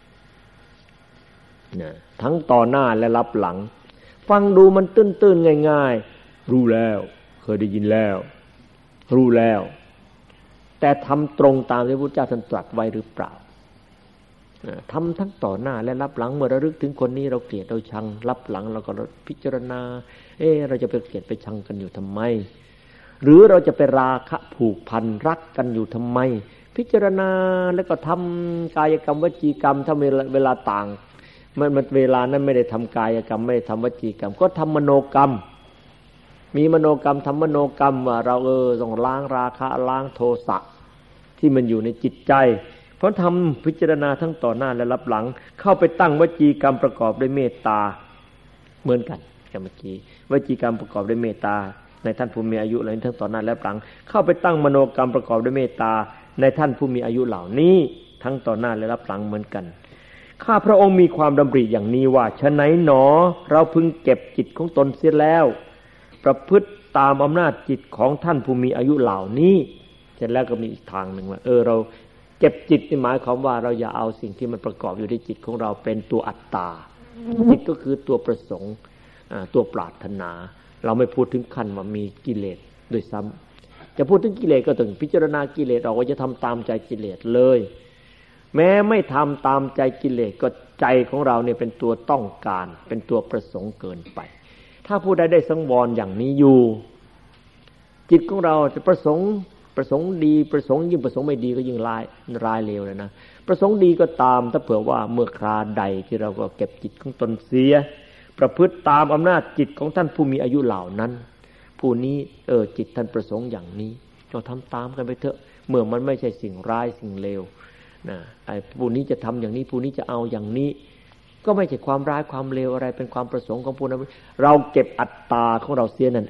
นะทั้งต่อหน้าและรับหลังฟังดูมันตื้นๆง่ายๆรู้แล้วเคยได้ยินแล้วรู้แล้วแต่ทำตรงตามที่พระพุทธเจ้าท่านตรัสไว้หรือเปล่าทำทั้งต่อหน้าและรับหลังเมื่อระลึกถึงคนนี้เราเกลียดเราชังรับหลังเราก็พิจารณาเราจะไปเกลียดไปชังกันอยู่ทำไมหรือเราจะไปราคะผูกพันรักกันอยู่ทำไมพิจารณาแล้วก็ทำกายกรรมวจีกรรมถ้าเวลาต่างมันเวลานั้นไม่ได้ทำกายกรรมไม่ได้ทำวจีกรรมก็ทำมโนกรรมมีมโนกรรมทำมโนกรรมว่าเราต้องล้างราคะล้างโทสะที่มันอยู่ในจิตใจเพราะทำพิจารณาทั้งต่อหน้าและรับหลังเข้าไปตั้งวจีกรรมประกอบด้วยเมตตาเหมือนกันกับเมื่อกี้วจีกรรมประกอบด้วยเมตตาในท่านผู้มีอายุเหล่านี้ทั้งต่อหน้าและรับหลังเข้าไปตั้งมโนกรรมประกอบด้วยเมตตาในท่านผู้มีอายุเหล่านี้ทั้งต่อหน้าและรับหลังเหมือนกันข้าพระองค์มีความดำริอย่างนี้ว่าฉะไหนหนอเราพึงเก็บจิตของตนเสียแล้วประพฤติตามอำนาจจิตของท่านผู้มีอายุเหล่านี้เสร็จแล้วก็มีอีกทางหนึ่งว่าเราเก็บจิตนี่หมายความว่าเราอย่าเอาสิ่งที่มันประกอบอยู่ในจิตของเราเป็นตัวอัตตาจิตก็คือตัวประสงค์ตัวปรารถนาเราไม่พูดถึงขั้นว่ามีกิเลสด้วยซ้ำจะพูดถึงกิเลสก็ต้องพิจารณากิเลสเราก็จะทำตามใจกิเลสเลยแม้ไม่ทำตามใจกิเลสก็ใจของเราเนี่ยเป็นตัวต้องการเป็นตัวประสงค์เกินไปถ้าผู้ใดได้สังวรอย่างนี้อยู่จิตของเราจะประสงค์ดีประสงค์ยิ่งประสงค์ไม่ดีก็ยิ่งร้ายเลวเลยนะประสงค์ดีก็ตามถ้าเผื่อว่าเมื่อคราใดที่เราก็เก็บจิตของตนเสียประพฤติตามอำนาจจิตของท่านผู้มีอายุเหล่านั้นผู้นี้จิตท่านประสงค์อย่างนี้เราทำตามกันไปเถอะเมื่อมันไม่ใช่สิ่งร้ายสิ่งเลวนะไอ้ผู้นี้จะทำอย่างนี้ผู้นี้จะเอาอย่างนี้ก็ไม่ใช่ความร้ายความเลวอะไรเป็นความประสงค์ของผู้นั้นเราเก็บอัตตาของเราเสียนั่นเอง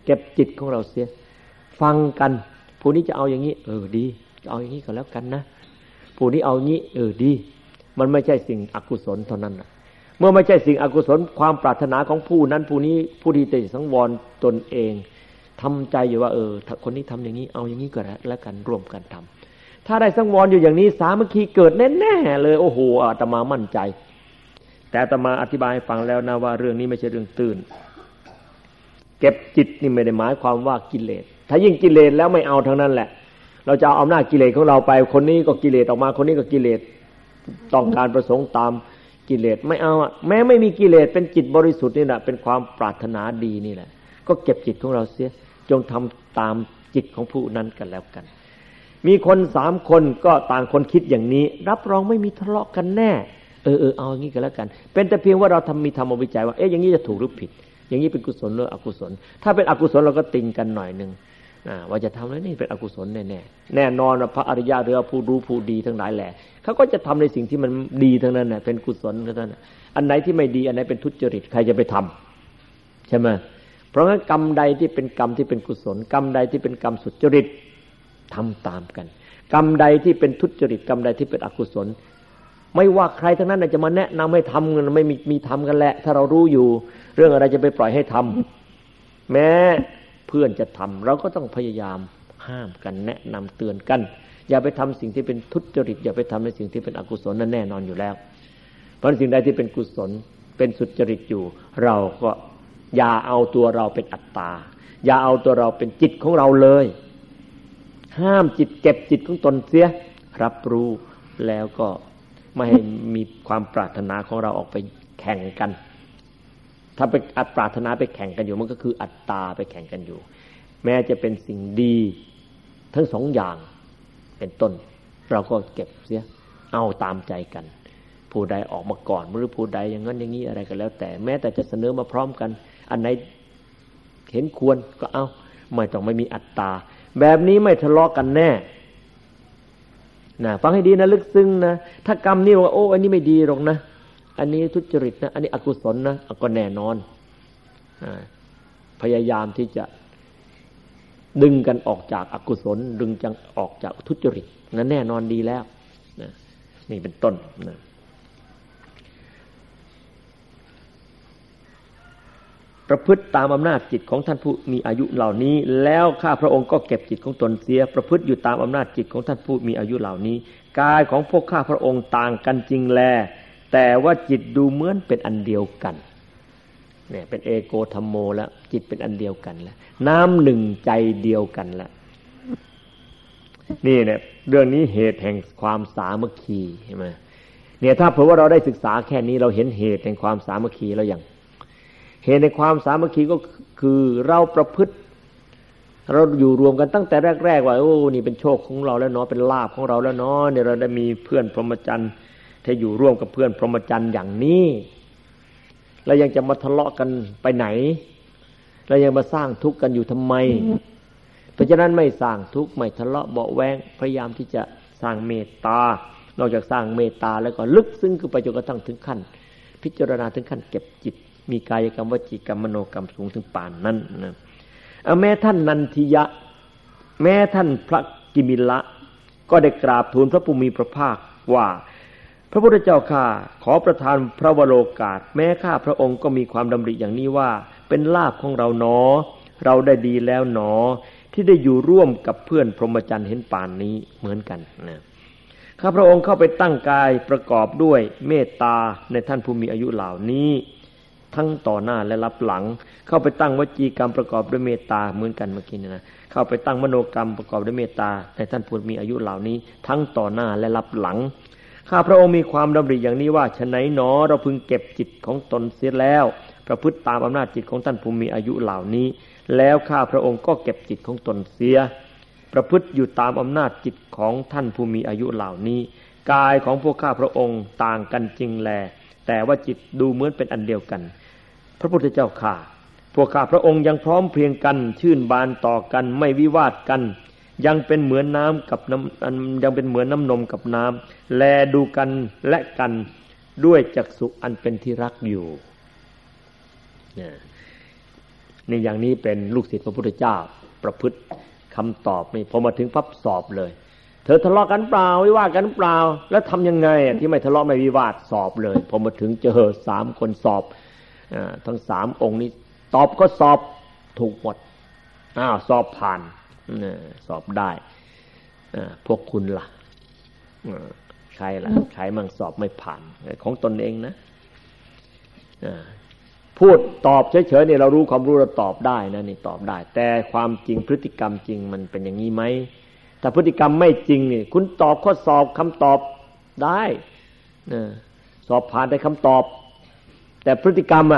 เก็บจิตของเราเสียฟังกันผู้นี้จะเอาอย่างนี้ดีจะเอาอย่างนี้ก็แล้วกันนะผู้นี้เอาอย่างนี้ดีมันไม่ใช่สิ่งอกุศลเท่านั้นนะเมื่อไม่ใช่สิ่งอกุศลความปรารถนาของผู้นั้นผู้นี้ผู้ที่จะสังวรตนเองทำใจอยู่ว่าถ้าคนนี้ทำอย่างนี้เอาอย่างนี้ก็แล้วกันร่วมกันทำถ้าได้สังวรอยู่อย่างนี้สามัคคีเกิดแน่ๆเลยโอ้โหอาตมามั่นใจแต่อาตมาอธิบายให้ฟังแล้วนะว่าเรื่องนี้ไม่ใช่เรื่องตื้นเก็บจิตนี่ไม่ได้หมายความว่ากิเลสถ้ายิ่งกิเลสแล้วไม่เอาทั้งนั้นแหละเราจะเอาอำนาจกิเลสของเราไปคนนี้ก็กิเลสออกมาคนนี้ก็กิเลสต้องการประสงค์ตามกิเลสไม่เอาแม้ไม่มีกิเลสเป็นจิตบริสุทธิ์นี่แหละเป็นความปรารถนาดีนี่แหละก็เก็บจิตของเราเสียจงทำตามจิตของผู้นั้นกันแล้วกันมีคน3 คนก็ต่างคนคิดอย่างนี้รับรองไม่มีทะเลาะกันแน่เอาอย่างนี้กันแล้วกันเป็นแต่เพียงว่าเรามีธรรมวิจัยว่าอย่างนี้จะถูกหรือผิดอย่างนี้เป็นกุศลหรืออกุศลถ้าเป็นอกุศลเราก็ติงกันหน่อยนึงว่าจะทำแล้วนี่เป็นอกุศลแน่นอนว่าพระอริยะหรือผู้รู้ผู้ดีทั้งหลายแหละเขาก็จะทำในสิ่งที่มันดีทั้งนั้นน่ะเป็นกุศลทั้งนั้นอันไหนที่ไม่ดีอันไหนเป็นทุจริตใครจะไปทำใช่ไหมเพราะงั้นกรรมใดที่เป็นกรรมที่เป็นกุศลกรรมใดที่เป็นกรรมสุจริตทำตามกันกรรมใดที่เป็นทุจริตกรรมใดที่เป็นอกุศลไม่ว่าใครทั้งนั้นจะมาแนะนำให้ทำกันไม่มีทำกันแหละถ้าเรารู้อยู่เรื่องอะไรจะไปปล่อยให้ทำแม้เพื่อนจะทำเราก็ต้องพยายามห้ามกันแนะนำเตือนกันอย่าไปทำสิ่งที่เป็นทุจริตอย่าไปทำในสิ่งที่เป็นอกุศลนั่นแน่นอนอยู่แล้วเพราะสิ่งใดที่เป็นกุศลเป็นสุจริตอยู่เราก็อย่าเอาตัวเราเป็นอัตตาอย่าเอาตัวเราเป็นจิตของเราเลยห้ามจิตเก็บจิตของตนเสียรับรู้แล้วก็ไม่ให้มีความปรารถนาของเราออกไปแข่งกันถ้าไปปรารถนาไปแข่งกันอยู่มันก็คืออัตตาไปแข่งกันอยู่แม้จะเป็นสิ่งดีทั้ง2 อย่างเป็นต้นเราก็เก็บเสียเอาตามใจกันผู้ใดออกมาก่อนหรือผู้ใดอย่างนั้นอย่างนี้อะไรก็แล้วแต่แม้แต่จะเสนอมาพร้อมกันอันไหนเห็นควรก็เอาไม่ต้องไม่มีอัตตาแบบนี้ไม่ทะเลาะกันแน่ฟังให้ดีนะลึกซึ้งนะถ้ากรรมนี่ว่าอันนี้ไม่ดีหรอกนะอันนี้ทุจริตนะอันนี้อกุศลนะก็แน่นอนพยายามที่จะดึงกันออกจากอกุศลดึงจังออกจากทุจริตนั้นแน่นอนดีแล้วนี่เป็นต้นนะประพฤติตามอำนาจจิตของท่านผู้มีอายุเหล่านี้แล้วข้าพระองค์ก็เก็บจิตของตนเสียประพฤติอยู่ตามอำนาจจิตของท่านผู้มีอายุเหล่านี้กายของพวกข้าพระองค์ต่างกันจริงแลแต่ว่าจิตดูเหมือนเป็นอันเดียวกันเนี่ยเป็นเอโกธัมโมแล้วจิตเป็นอันเดียวกันแล้วน้ำหนึ่งใจเดียวกันแล้วนี่เนี่ยเรื่องนี้เหตุแห่งความสามัคคีใช่ไหมเนี่ยถ้าเผื่อว่าเราได้ศึกษาแค่นี้เราเห็นเหตุแห่งความสามัคคีแล้วอย่างเหตุในความสามัคคีก็คือเราประพฤติเราอยู่รวมกันตั้งแต่แรกๆว่านี่เป็นโชคของเราแล้วเนาะเป็นลาภของเราแล้วเนาะเนี่ยเราได้มีเพื่อนพรหมจรรย์ที่อยู่ร่วมกับเพื่อนพรหมจรรย์อย่างนี้แล้วยังจะมาทะเลาะกันไปไหนแล้วยังมาสร้างทุกข์กันอยู่ทำไมเพราะฉะนั้นไม่สร้างทุกข์ไม่ทะเลาะเบาะแว้งพยายามที่จะสร้างเมตตานอกจากสร้างเมตตาแล้วก็ลึกซึ้งคือไปจนกระทั่งถึงขั้นพิจารณาถึงขั้นเก็บจิตมีกายกรรมวจีกรรมมโนกรรมสูงถึงป่านนั้นนะแม้ท่านนันทิยะแม้ท่านพระกิมิละก็ได้กราบทูลพระผู้มีพระภาคว่าพระพุทธเจ้าข้าขอประทานพระวโรกาสแม้ข้าพระองค์ก็มีความดำริอย่างนี้ว่าเป็นลาภของเราหนอเราได้ดีแล้วหนอที่ได้อยู่ร่วมกับเพื่อนพรหมจรรย์เห็นป่านนี้เหมือนกันนะข้าพระองค์เข้าไปตั้งกายประกอบด้วยเมตตาในท่านผู้มีอายุเหล่านี้ทั้งต่อหน้าและรับหลังเข้าไปตั้งวจีกรรมประกอบด้วยเมตตาเหมือนกันเมื่อกี้นะเข้าไปตั้งมโนกรรมประกอบด้วยเมตตาในท่านผู้มีอายุเหล่านี้ทั้งต่อหน้าและรับหลังข้าพระองค์มีความดำริอย่างนี้ว่าฉะไหนหนอเราพึงเก็บจิตของตนเสียแล้วประพฤติตามอำนาจจิตของท่านผู้มีอายุเหล่านี้แล้วข้าพระองค์ก็เก็บจิตของตนเสียประพฤติอยู่ตามอำนาจจิตของท่านผู้มีอายุเหล่านี้กายของพวกข้าพระองค์ต่างกันจริงแลแต่ว่าจิตดูเหมือนเป็นอันเดียวกันพระพุทธเจ้าข้าพวกข้าพระองค์ยังพร้อมเพรียงกันชื่นบานต่อกันไม่วิวาทกันยังเป็นเหมือนน้ำกับน้ำยังเป็นเหมือนน้ำนมกับน้ำแลดูกันและกันด้วยจักษุอันเป็นที่รักอยู่นี่อย่างนี้เป็นลูกศิษย์พระพุทธเจ้าประพฤติคำตอบนี่พอมาถึงพับสอบเลยเธอทะเลาะกันเปล่าวิวาทกันเปล่าแล้วทำยังไงที่ไม่ทะเลาะไม่วิวาทสอบเลยพอมาถึงเจอ3 คนสอบทั้ง3 องค์นี้ตอบก็สอบถูกหมดสอบผ่านสอบได้พวกคุณล่ะใครล่ะใครมั่งสอบไม่ผ่านของตนเองนะพูดตอบเฉยๆนี่เรารู้ความรู้เราตอบได้นะนี่ตอบได้แต่ความจริงพฤติกรรมจริงมันเป็นอย่างนี้ไหมถ้าพฤติกรรมไม่จริงนี่คุณตอบข้อสอบคำตอบได้สอบผ่านได้คำตอบแต่พฤติกรรม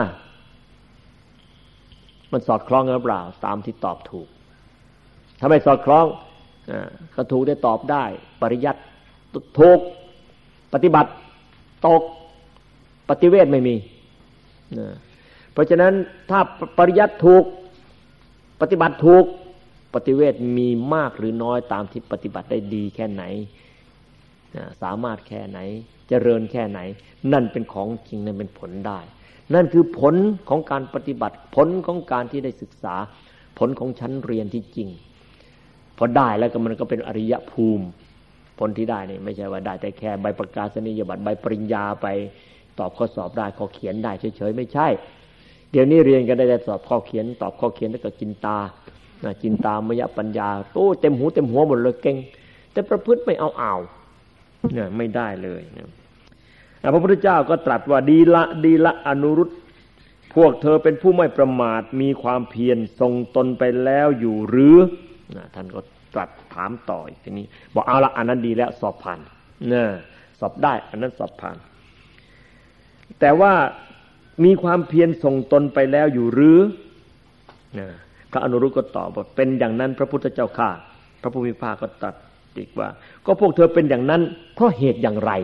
มันสอดคล้องหรือเปล่าตามที่ตอบถูกถ้าไม่สอดคล้องก็ถูกได้ตอบได้ปริยัติถูกปฏิบัติตกปฏิเวทไม่มีเพราะฉะนั้นถ้าปริยัติถูกปฏิบัติถูกปฏิเวทมีมากหรือน้อยตามที่ปฏิบัติได้ดีแค่ไหนสามารถแค่ไหนเจริญแค่ไหนนั่นเป็นของจริงนั่นเป็นผลได้นั่นคือผลของการปฏิบัติผลของการที่ได้ศึกษาผลของชั้นเรียนที่จริงพอได้แล้วก็มันก็เป็นอริยภูมิผลที่ได้นี่ไม่ใช่ว่าได้แต่แค่ใบประกาศนียบัตรใบปริญญาไปตอบข้อสอบได้ข้อเขียนได้เฉยๆไม่ใช่เดี๋ยวนี้เรียนกันได้แต่สอบข้อเขียนตอบข้อเขียนแล้วก็จินตามยปัญญาโอ้เต็มหูเต็มหัวหมดเลยเก่งแต่ประพฤติไม่เอาเนี่ยไม่ได้เลยนะพระพุทธเจ้าก็ตรัสว่าดีละอนุรุตพวกเธอเป็นผู้ไม่ประมาทมีความเพียรทรงตนไปแล้วอยู่หรือท่านก็ตรัสถามต่ออีกทีนี้บอกเอาละอันนั้นดีแล้วสอบผ่านสอบได้อันนั้นสอบผ่านแต่ว่ามีความเพียรส่งตนไปแล้วอยู่หรือพระอนุรุตก็ตอบว่าเป็นอย่างนั้นพระพุทธเจ้าข้าพระผู้มีพระภาคก็ตรัสอีกว่าก็พวกเธอเป็นอย่างนั้นเพราะเหตุอย่างไร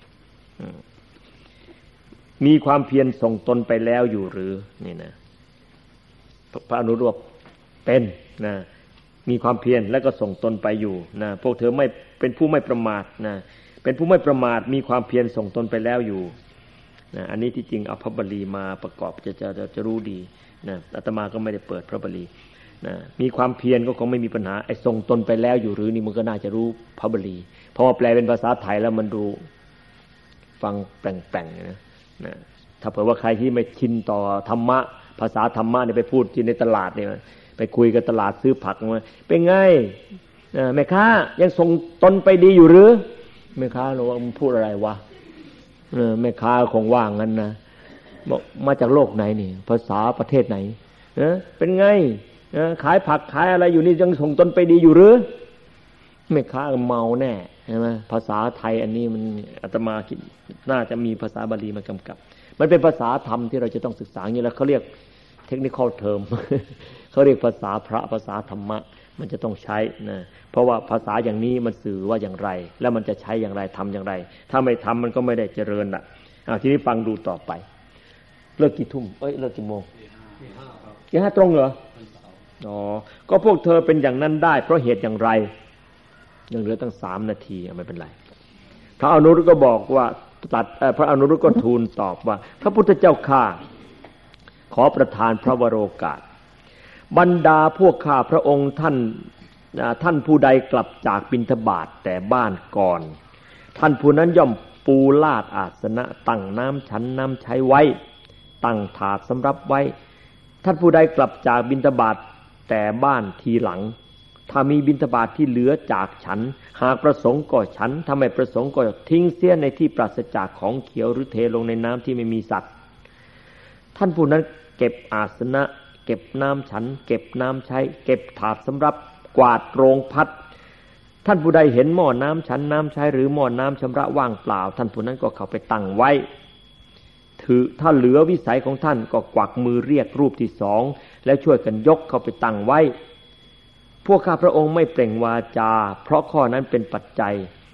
มีความเพียรส่งตนไปแล้วอยู่หรือนี่นะพระอนุรุตเป็นนะมีความเพียรแล้วก็ส่งตนไปอยู่นะพวกเธอไม่เป็นผู้ไม่ประมาทนะเป็นผู้ไม่ประมาทมีความเพียรส่งตนไปแล้วอยู่นะอันนี้ที่จริงเอาพระบาลีมาประกอบจะรู้ดีนะอาตมาก็ไม่ได้เปิดพระบาลีนะมีความเพียรก็คงไม่มีปัญหาไอ้ส่งตนไปแล้วอยู่หรือนี่มันก็น่าจะรู้พระบาลีเพราะว่าแปลเป็นภาษาไทยแล้วมันดูฟังแปลงๆนะถ้าเผื่อว่าใครที่ไม่ชินต่อธรรมะภาษาธรรมะเนี่ยไปพูดที่ในตลาดเนี่ยไปคุยกับตลาดซื้อผักมาเป็นไงแม่ค้ายังส่งตนไปดีอยู่หรือแม่ค้าเราว่ามึงพูดอะไรวะแม่ค้าคงว่างั้นนะบอกมาจากโลกไหนนี่ภาษาประเทศไหนเป็นไงขายผักขายอะไรอยู่นี่ยังส่งตนไปดีอยู่หรือแม่ค้าเมาแน่ใช่ไหมภาษาไทยอันนี้มันอาตมาคิดน่าจะมีภาษาบาลีมากำกับมันเป็นภาษาธรรมที่เราจะต้องศึกษาอย่างนี้แล้วเขาเรียกเทคนิคอลเทอมเขาเรียกภาษาพระภาษาธรรมะมันจะต้องใช้นะเพราะว่าภาษาอย่างนี้มันสื่อว่าอย่างไรแล้วมันจะใช้อย่างไรทำอย่างไรถ้าไม่ทำมันก็ไม่ได้เจริญล่ะทีนี้ฟังดูต่อไปเลิกกี่ทุ่มเลิกกี่โมงตี 5ตรงเหรอก็พวกเธอเป็นอย่างนั้นได้เพราะเหตุอย่างไรยังเหลือตั้ง3 นาทีไม่เป็นไรพระอนุรุตก็บอกว่าพระอนุรุตก็ทูลตอบว่าพระพุทธเจ้าข้าขอประทานพระวโรกาสบรรดาพวกข้าพระองค์ท่านผู้ใดกลับจากบิณฑบาตแต่บ้านก่อนท่านผู้นั้นย่อมปูลาดอาสนะตั้งน้ำฉันน้ำใช้ไว้ตั้งถาดสำรับไว้ท่านผู้ใดกลับจากบิณฑบาตแต่บ้านทีหลังถ้ามีบิณฑบาตที่เหลือจากฉันหากประสงค์ก็ฉันถ้าไม่ประสงค์ก็ทิ้งเสียในที่ปราศจากของเขียวหรือเทลงในน้ำที่ไม่มีสัตว์ท่านผู้นั้นเก็บอาสนะเก็บน้ำฉันเก็บน้ำใช้เก็บถาดสำรับกวาดโรงพัดท่านผู้ใดเห็นหม้อน้ำฉันน้ำใช้หรือหม้อน้ำชำระว่างเปล่าท่านผู้นั้นก็เข้าไปตั้งไว้ถ้าเหลือวิสัยของท่านก็กวักมือเรียกรูปที่2แล้วช่วยกันยกเข้าไปตั้งไว้พวกข้าพระองค์ไม่เปล่งวาจาเพราะข้อนั้นเป็นปัจจัย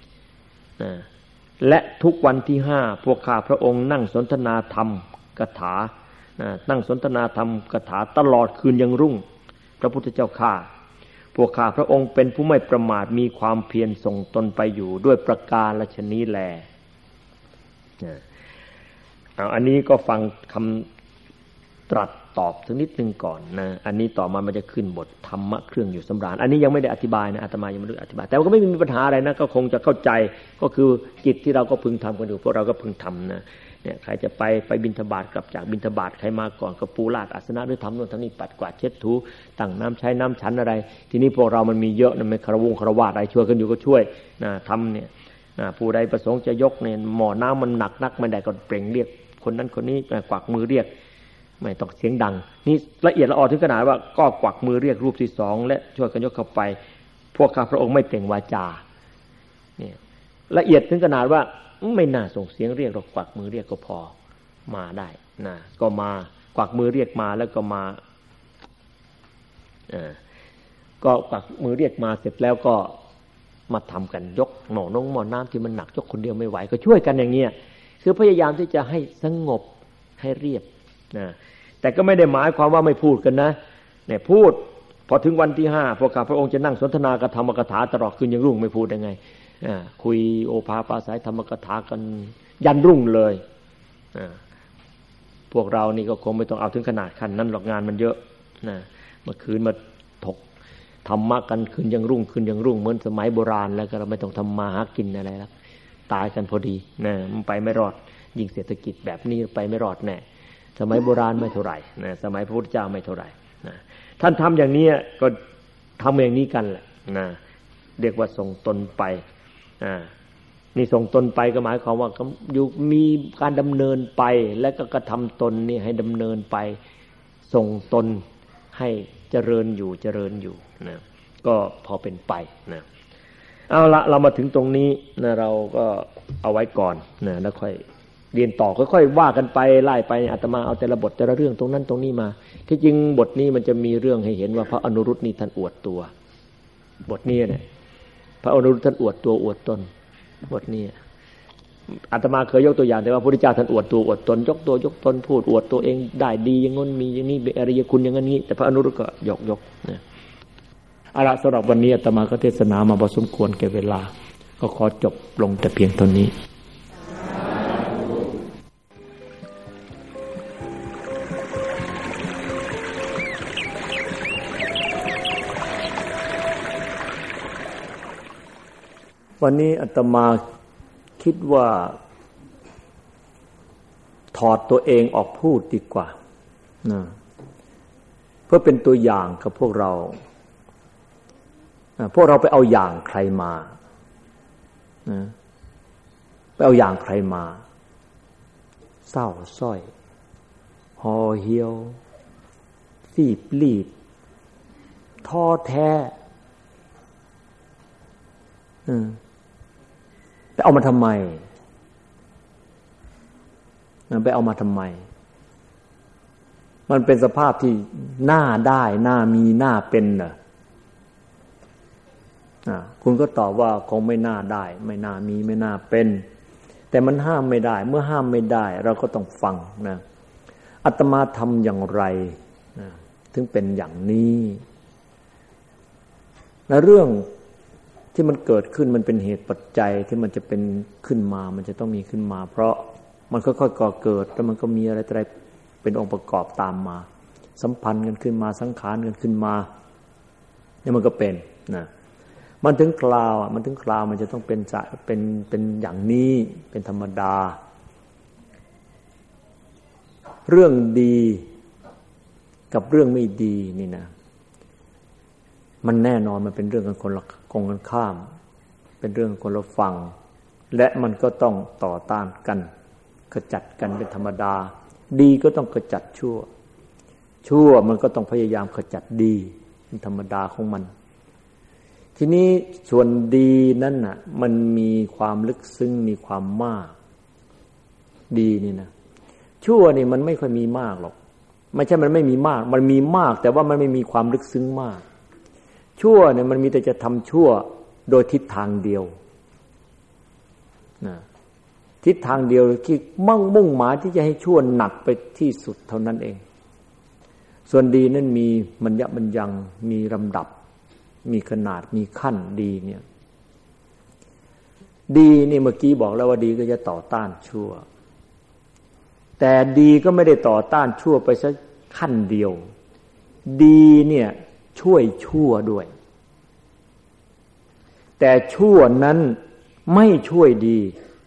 และทุกวันที่5พวกข้าพระองค์นั่งสนทนาธรรมคาถานั่งสนทนาธรรมคาถาตลอดคืนยังรุ่งพระพุทธเจ้าข้าพวกข้าพระองค์เป็นผู้ไม่ประมาทมีความเพียรส่งตนไปอยู่ด้วยประการฉะนี้แลอันนี้ก็ฟังคตรัสตอบถึงนิดนึงก่อนนะอันนี้ต่อมามันจะขึ้นบทธรรมะเครื่องอยู่สำราญอันนี้ยังไม่ได้อธิบายนะอาตมายังไม่ได้อธิบายแต่ว่าก็ไม่มีปัญหาอะไรนะก็คงจะเข้าใจก็คือกิจที่เราก็พึงทำกันอยู่พวกเราก็พึงทำนะเนี่ยใครจะไปบิณฑบาตกลับจากบิณฑบาตใครมาก่อนก็ปูลาดอาสนะหรือทำโน่นทำนี่ปัดกวาดเช็ดถูตั้งน้ำใช้น้ำฉันอะไรทีนี้พวกเรามันมีเยอะนะไม่คารวะอะไรช่วยกันอยู่ก็ช่วยนะทำเนี่ยผู้ใดประสงค์จะยกเนี่ยหม้อน้ำมันหนักนักไม่ได้ก็เปล่งเรียกคนนั้นคนนี้กวักมือเรียกไม่ต้องเสียงดังนี่ละเอียดละออถึงขนาดว่าก็กวักมือเรียกรูปที่สองและช่วยกันยกเข้าไปพวกข้าพระองค์ไม่เปล่งวาจาเนี่ยละเอียดถึงขนาดว่าไม่น่าส่งเสียงเรียกหรอกกวักมือเรียกก็พอมาได้นะก็มากวักมือเรียกมาแล้วก็มาก็กวักมือเรียกมาเสร็จแล้วก็มาทำกันยกหม้อน้ำที่มันหนักยกคนเดียวไม่ไหวก็ช่วยกันอย่างเงี้ยคือพยายามที่จะให้สงบให้เรียบนะแต่ก็ไม่ได้หมายความว่าไม่พูดกันนะเนี่ยพูดพอถึงวันที่5พวกข้าพระองค์จะนั่งสนทนากับธรรมกถาตลอดคืนยังรุ่งไม่พูดได้ไงคุยโอภาปราศัยธรรมกถากันยันรุ่งเลยพวกเรานี่ก็คงไม่ต้องเอาถึงขนาดขั้นนั้นหรอกงานมันเยอะนะเมื่อคืนมาถกธรรมะกันคืนยังรุ่งคืนยังรุ่งเหมือนสมัยโบราณแล้วก็เราไม่ต้องทำมาหากินอะไรแล้วตายกันพอดีนะมันไปไม่รอดยิ่งเศรษฐกิจแบบนี้ไปไม่รอดแน่สมัยโบราณไม่เท่าไหร่นะสมัยพระพุทธเจ้าไม่เท่าไหร่นะท่านทำอย่างนี้ก็ทำอย่างนี้กันแหละนะเรียกว่าส่งตนไปนี่ส่งตนไปก็หมายความว่าอยู่มีการดำเนินไปและก็กระทำตนนี่ให้ดำเนินไปส่งตนให้เจริญอยู่นะก็พอเป็นไปนะเอาละเรามาถึงตรงนี้นะเราก็เอาไว้ก่อนนะแล้วค่อยเรียนต่อค่อยๆว่ากันไปไล่ไปอาตมาเอาแต่ละบทแต่ละเรื่องตรงนั้นตรงนี้มาที่จริงบทนี้มันจะมีเรื่องให้เห็นว่าพระอนุรุตนี่ท่านอวดตัวบทนี้เนี่ยพระอนุรุตท่านอวดตัวอวดตนบทนี้อาตมาเคยยกตัวอย่างแต่ว่าพระพุทธเจ้าท่านอวดตัวอวดตนยกตัวยกตนพูดอวดตัวเองได้ดีอย่างงั้นมีอย่างนี้เป็นอริยคุณอย่างนี้แต่พระอนุรุตก็ยกนะเอาละสำหรับวันนี้อาตมาก็เทศนามาพอสมควรแก่เวลาก็ขอจบลงแต่เพียงเท่านี้วันนี้อาตมาคิดว่าถอดตัวเองออกพูดดีกว่านะเพื่อเป็นตัวอย่างกับพวกเราไปเอาอย่างใครมานะไปเอาอย่างใครมาเศร้าส้อยห่อเหี่ยวฟีบลีบท้อแท้ไปเอามาทำไมไปเอามาทำไมมันเป็นสภาพที่หน้าได้หน้ามีหน้าเป็นเหรอคุณก็ตอบว่าคงไม่น่าได้ไม่น่ามีไม่น่าเป็นแต่มันห้ามไม่ได้เมื่อห้ามไม่ได้เราก็ต้องฟังนะอาตมาทำอย่างไรนะถึงเป็นอย่างนี้และเรื่องที่มันเกิดขึ้นมันเป็นเหตุปัจจัยที่มันจะเป็นขึ้นมามันจะต้องมีขึ้นมาเพราะมันค่อยๆก่อเกิดแล้วมันก็มีอะไรเป็นองค์ประกอบตามมาสัมพันธ์กันขึ้นมาสังขารกันขึ้นมาเนี่ยมันก็เป็นนะมันถึงคราวมันจะต้องเป็นอย่างนี้เป็นธรรมดาเรื่องดีกับเรื่องไม่ดีนี่นะมันแน่นอนมันเป็นเรื่องกันคนละกงกันข้ามเป็นเรื่องคนละฝั่งและมันก็ต้องต่อต้านกันขจัดกันเป็นธรรมดาดีก็ต้องขจัดชั่วมันก็ต้องพยายามขจัดดีเป็นธรรมดาของมันทีนี้ส่วนดีนั่นน่ะมันมีความลึกซึ้งมีความมากดีนี่นะชั่วนี่มันไม่ค่อยมีมากหรอกไม่ใช่มันไม่มีมากมันมีมากแต่ว่ามันไม่มีความลึกซึ้งมากชั่วเนี่ยมันมีแต่จะทำชั่วโดยทิศทางเดียวนะทิศทางเดียวที่มุ่งหมายที่จะให้ชั่วหนักไปที่สุดเท่านั้นเองส่วนดีนั้นมีมันยังมีลำดับมีขนาดมีขั้นดีเนี่ยดีนี่เมื่อกี้บอกแล้วว่าดีก็จะต่อต้านชั่วแต่ดีก็ไม่ได้ต่อต้านชั่วไปซะขั้นเดียวดีเนี่ยช่วยชั่วด้วยแต่ชั่วนั้นไม่ช่วยดี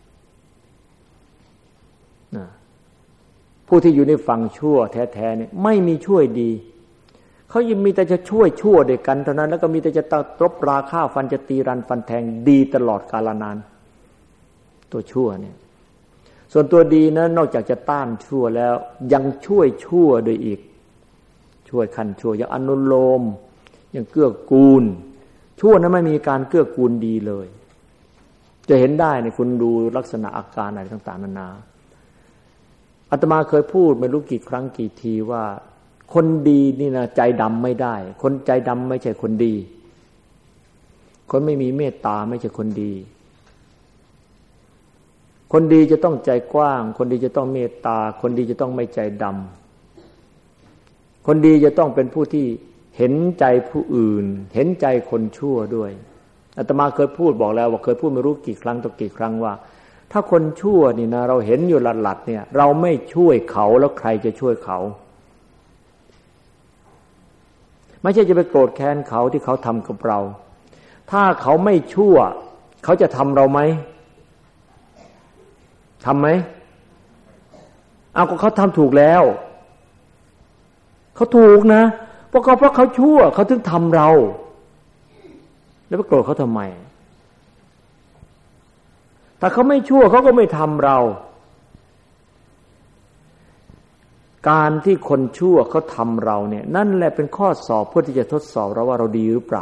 ผู้ที่อยู่ในฝั่งชั่วแท้ๆเนี่ยไม่มีช่วยดีเขายังมีแต่จะช่วยชั่วด้วยกันเท่านั้นแล้วก็มีแต่จะตบราฆ่าฟันจะตีรันฟันแทงดีตลอดกาลนานตัวชั่วเนี่ยส่วนตัวดีนะนอกจากจะต้านชั่วแล้วยังช่วยชั่วด้วยอีกช่วยขันชั่วอย่างอนุโลมอย่างเกื้อกูลชั่วนั้นไม่มีการเกื้อกูลดีเลยจะเห็นได้ในคุณดูลักษณะอาการอะไรต่างๆนานาอาตมาเคยพูดไม่รู้กี่ครั้งกี่ทีว่าคนดีนี่นะใจดำไม่ได้คนใจดำไม่ใช่คนดีคนไม่มีเมตตาไม่ใช่คนดีคนดีจะต้องใจกว้างคนดีจะต้องเมตตาคนดีจะต้องไม่ใจดำคนดีจะต้องเป็นผู้ที่เห็นใจผู้อื่นเห็นใจคนชั่วด้วยอาตมาเคยพูดบอกแล้วว่าเคยพูดไม่รู้กี่ครั้งต่อกี่ครั้งว่าถ้าคนชั่วนี่นะเราเห็นอยู่หลัดๆเนี่ยเราไม่ช่วยเขาแล้วใครจะช่วยเขาไม่ใช่จะไปโกรธแค้นเขาที่เขาทำกับเราถ้าเขาไม่ชั่วเขาจะทำเราไหมทำไหมเอาก็เขาทำถูกแล้วเขาถูกนะเพราะเขาชั่วเขาถึงทำเราแล้วไปโกรธเขาทำไมถ้าเขาไม่ชั่วเขาก็ไม่ทำเราการที่คนชั่วเขาทำเราเนี่ยนั่นแหละเป็นข้อสอบเพื่อที่จะทดสอบเราว่าเราดีหรือเปล่า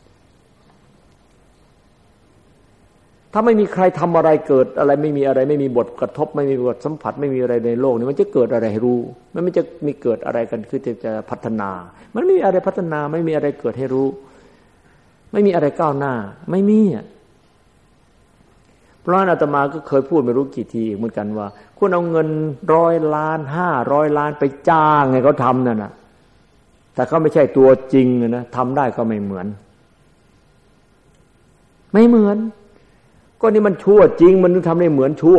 ถ้าไม่มีใครทำอะไรเกิดอะไรไม่มีอะไรไม่มีบทกระทบไม่มีบทสัมผัสไม่มีอะไรในโลกนี้มันจะเกิดอะไรให้รู้มันไม่จะมีเกิดอะไรกันคือจะพัฒนามันไม่มีอะไรพัฒนาไม่มีอะไรเกิดให้รู้ไม่มีอะไรก้าวหน้าไม่มีเพราะอาตมาก็เคยพูดไม่รู้กี่ทีเหมือนกันว่าคุณเอาเงิน100 ล้าน500 ล้านไปจ้างให้เขาทำนั่นน่ะแต่เขาไม่ใช่ตัวจริงนะทำได้ก็ไม่เหมือนก็นี่มันชั่วจริงมันทำได้เหมือนชั่ว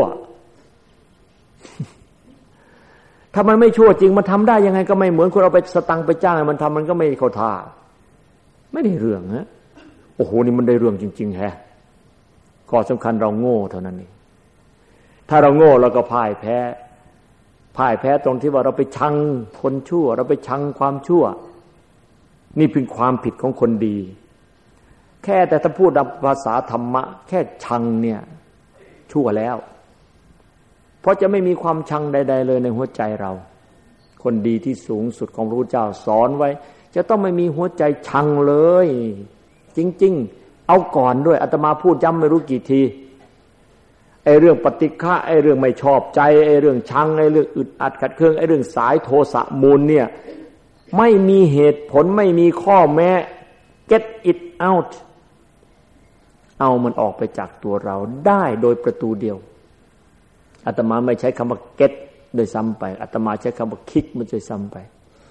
ถ้ามันไม่ชั่วจริงมันทำได้ยังไงก็ไม่เหมือนคนเอาไปสตังค์ไปจ้างมันทำมันก็ไม่เข้าท่าไม่ได้เรื่องฮะโอ้โหนี่มันได้เรื่องจริงๆแฮะข้อสำคัญเราโง่เท่านั้นเองถ้าเราโง่เราก็พ่ายแพ้ตรงที่ว่าเราไปชังคนชั่วเราไปชังความชั่วนี่เป็นความผิดของคนดีแค่แต่ถ้าพูดภาษาธรรมะแค่ชังเนี่ยชั่วแล้วเพราะจะไม่มีความชังใดๆเลยในหัวใจเราคนดีที่สูงสุดของพระพุทธเจ้าสอนไว้จะต้องไม่มีหัวใจชังเลยจริงๆเอาก่อนด้วยอาตมาพูดย้ำไม่รู้กี่ทีไอ้เรื่องปฏิฆะไอ้เรื่องไม่ชอบใจไอ้เรื่องชังไอ้เรื่องอึดอัดขัดเคืองไอ้เรื่องสายโทสะมูลเนี่ยไม่มีเหตุผลไม่มีข้อแม้ get it out เอามันออกไปจากตัวเราได้โดยประตูเดียวอาตมาไม่ใช้คำว่า get โดยซ้ำไปอาตมาใช้คำว่า kick มันจะซ้ำไป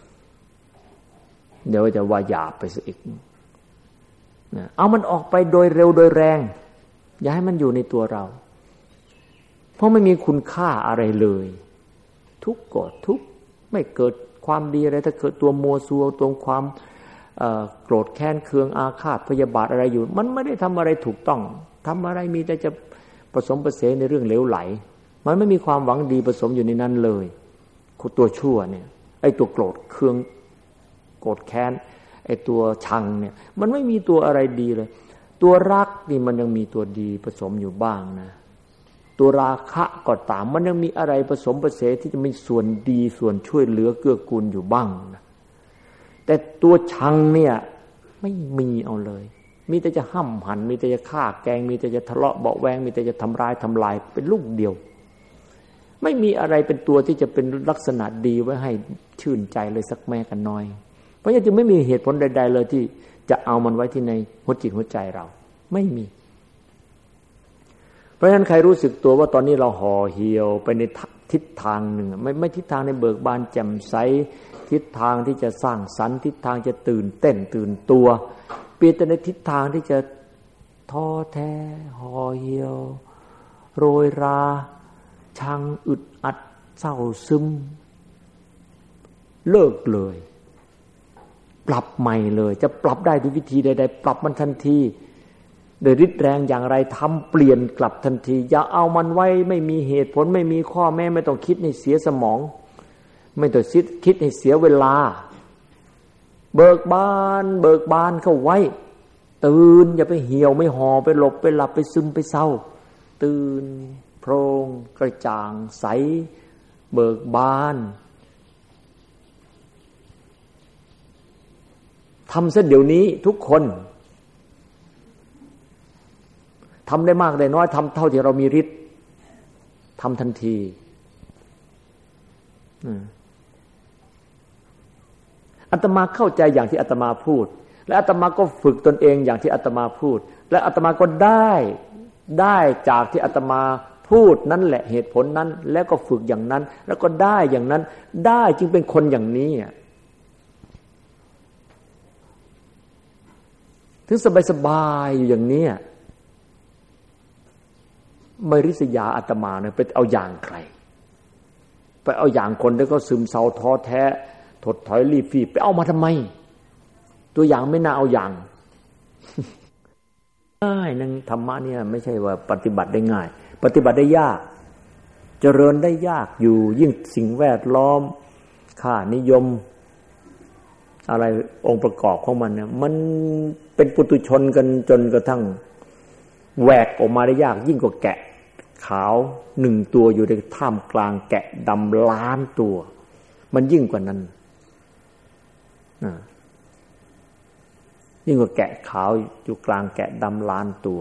เดี๋ยวจะว่าหยาบไปซะอีกเอามันออกไปโดยเร็วโดยแรงอย่าให้มันอยู่ในตัวเราเพราะไม่มีคุณค่าอะไรเลยทุกข์ก็ทุกข์ไม่เกิดความดีอะไรถ้าเกิดตัวมัวซัวตัวความโกรธแค้นเคืองอาฆาตพยาบาทอะไรอยู่มันไม่ได้ทำอะไรถูกต้องทำอะไรมีแต่จะผสมประเสในเรื่องเหลวไหลมันไม่มีความหวังดีผสมอยู่ในนั้นเลยตัวชั่วเนี่ยไอ้ตัวโกรธเคืองโกรธแค้นไอ้ตัวชังเนี่ยมันไม่มีตัวอะไรดีเลยตัวรักนี่มันยังมีตัวดีผสมอยู่บ้างนะตัวราคะก็ตามมันยังมีอะไรผสมประเสที่จะมีส่วนดีส่วนช่วยเหลือเกื้อกูลอยู่บ้างนะแต่ตัวชังเนี่ยไม่มีเอาเลยมีแต่จะห้ำหั่นมีแต่จะฆ่าแกงมีแต่จะทะเลาะเบาะแวงมีแต่จะทำร้ายทำลายเป็นลูกเดียวไม่มีอะไรเป็นตัวที่จะเป็นลักษณะดีไว้ให้ชื่นใจเลยสักแม้กันน้อยเพราะฉะนั้นจึงไม่มีเหตุผลใดๆเลยที่จะเอามันไว้ที่ในหัวจิตหัวใจเราไม่มีเพราะฉะนั้นใครรู้สึกตัวว่าตอนนี้เราห่อเหี่ยวไปในทิศทางหนึ่งไม่ทิศทางในเบิกบานแจ่มใสทิศทางที่จะสร้างสรรค์ทิศทางจะตื่นเต้นตื่นตัวเปลี่ยนแต่ในทิศทางที่จะท้อแท้ห่อเหี่ยวโรยราชังอึดอัดเศร้าซึมเลิกเลยปรับใหม่เลยจะปรับได้ด้วยวิธีใดๆปรับมันทันทีโดยฤทธิ์แรงอย่างไรทำเปลี่ยนกลับทันทีอย่าเอามันไว้ไม่มีเหตุผลไม่มีข้อแม้ไม่ต้องคิดให้เสียสมองไม่ต้องคิดให้เสียเวลาเบิกบานเข้าไว้ตื่นอย่าไปเหี่ยวไม่ห่อไปหลบไปหลับไปซึมไปเศร้าตื่นโพร่งกระจ่างใสเบิกบานทำซะเดี๋ยวนี้ทุกคนทำได้มากได้น้อยทำเท่าที่เรามีฤทธิ์ทำทันทีอาตมาเข้าใจอย่างที่อาตมาพูดและอาตมาก็ฝึกตนเองอย่างที่อาตมาพูดและอาตมาก็ได้จากที่อาตมาพูดนั่นแหละเหตุผลนั้นแล้วก็ฝึกอย่างนั้นแล้วก็ได้อย่างนั้นได้จึงเป็นคนอย่างนี้ถึงสบายๆอยู่อย่างนี้ไม่ริษยาอาตมาเนี่ยไปเอาอย่างใครไปเอาอย่างคนที่เขาซึมเศร้าท้อแท้ถดถอยรีบฟีบไปเอามาทำไมตัวอย่างไม่น่าเอาอย่างง่ายนั่งธรรมะเนี่ยไม่ใช่ว่าปฏิบัติได้ง่ายปฏิบัติได้ยากเจริญได้ยากอยู่ยิ่งสิ่งแวดล้อมค่านิยมอะไรองค์ประกอบของมันเนี่ยมันเป็นปุถุชนกันจนกระทั่งแหวกออกมาได้ยากยิ่งกว่าแกะขาว1ตัวอยู่ในท่ามกลางแกะดำล้านตัวมันยิ่งกว่านั้นยิ่งกว่าแกะขาวอยู่กลางแกะดำล้านตัว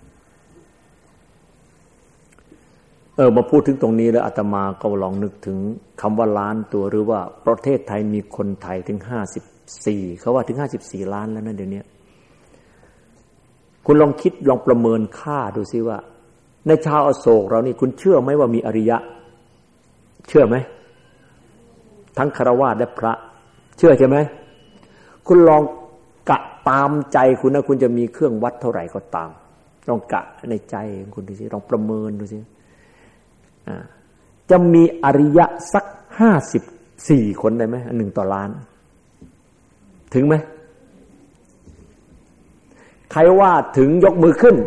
มาพูดถึงตรงนี้แล้วอาตมาก็ลองนึกถึงคำว่าล้านตัวหรือว่าประเทศไทยมีคนไทยถึง54เขาว่าถึง54ล้านแล้วนะเดี๋ยวนี้คุณลองคิดลองประเมินค่าดูซิว่าในชาวอโศกเรานี่คุณเชื่อไหมว่ามีอริยะเชื่อไหมทั้งฆราวาสและพระเชื่อใช่ไหมคุณลองกะตามใจคุณนะคุณจะมีเครื่องวัดเท่าไหร่ก็ตามลองกะในใจของคุณดูสิลองประเมินดูสิจะมีอริยะสัก54คนได้ไหม1 ต่อล้านถึงไหมใครว่าถึงยกมือขึ้น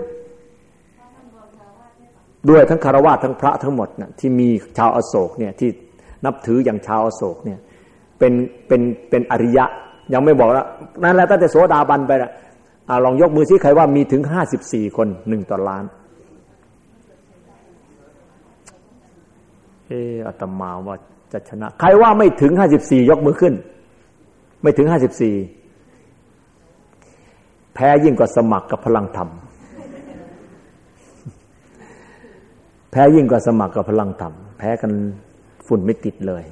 ด้วยทั้งคฤหัสถ์ทั้งพระทั้งหมดนะที่มีชาวอโศกเนี่ยที่นับถืออย่างชาวอโศกเนี่ยเป็นอริยะยังไม่บอกแล้วนั่นแหละตั้งแต่โสดาบันไปละลองยกมือสิใครว่ามีถึง54คน1 ต่อล้านอาตมาว่าจะชนะใครว่าไม่ถึง54ยกมือขึ้นไม่ถึง54แพ้ยิ่งกว่าสมัครกับพลังธรรมแพ้ยิ่งกว่าสมัครกับพลังธรรมแพ้กันฝุ่นไม่ติดเลย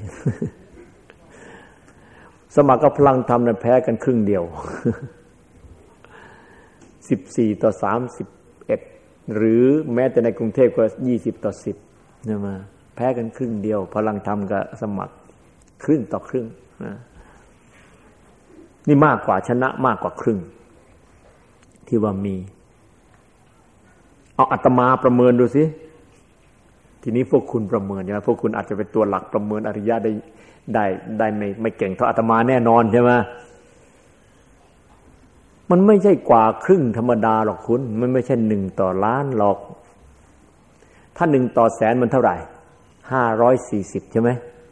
สมัครกับพลังธรรมเนี่ยแพ้กันครึ่งเดียว14 ต่อ 31หรือแม้แต่ในกรุงเทพก็20 ต่อ 10เนี่ยมาแพ้กันครึ่งเดียวพลังธรรมกับสมัครครึ่งต่อครึ่งนี่มากกว่าชนะมากกว่าครึ่งที่ว่ามีเอาอาตมาประเมินดูสิทีนี้พวกคุณประเมินใช่ไหมพวกคุณอาจจะเป็นตัวหลักประเมินอริยะได้ไม่เก่งเท่าอาตมาแน่นอนใช่ไหมมันไม่ใช่กว่าครึ่งธรรมดาหรอกคุณมันไม่ใช่1 ต่อล้านหรอกถ้า1 ต่อแสนมันเท่าไหร่540ใช่ไหม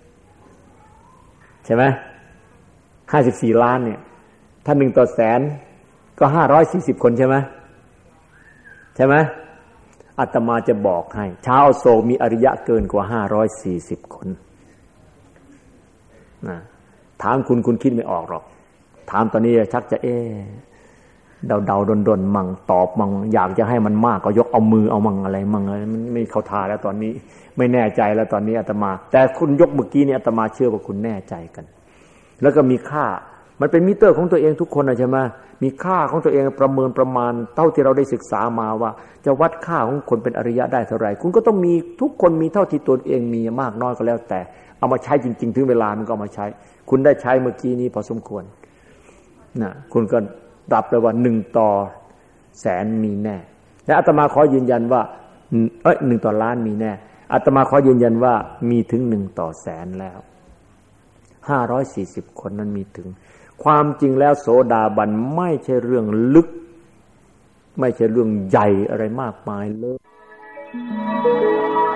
ใช่ไหม54 ล้านเนี่ยถ้า1 ต่อแสนก็540คนใช่ไหมใช่ไหมอาตมาจะบอกให้ชาวอโศกมีอริยะเกินกว่า540คนนะถามคุณคิดไม่ออกหรอกถามตอนนี้ชักจะเดาดนมั่งตอบมั่งอยากจะให้มันมากก็ยกเอามือเอามั่งอะไรมั่งอะไรมันไม่เข้าท่าแล้วตอนนี้ไม่แน่ใจแล้วตอนนี้อาตมาแต่คุณยกเมื่อกี้นี่อาตมาเชื่อว่าคุณแน่ใจกันแล้วก็มีค่ามันเป็นมิเตอร์ของตัวเองทุกคนนะใช่ไหมมีค่าของตัวเองประเมินประมาณเท่าที่เราได้ศึกษามาว่าจะวัดค่าของคนเป็นอริยะได้เท่าไหร่คุณก็ต้องมีทุกคนมีเท่าที่ตัวเองมีมากน้อยก็แล้วแต่เอามาใช้จริงๆถึงเวลามันก็เอามาใช้คุณได้ใช้เมื่อกี้นี้พอสมควรนะคุณก็รับเลยว่า1 ต่อแสนมีแน่และอาตมาขอยืนยันว่า1 ต่อล้านมีแน่อาตมาขอยืนยันว่ามีถึง1 ต่อแสนแล้ว 540 คนนั้นมีถึงความจริงแล้วโสดาบันไม่ใช่เรื่องลึกไม่ใช่เรื่องใหญ่อะไรมากมายเลย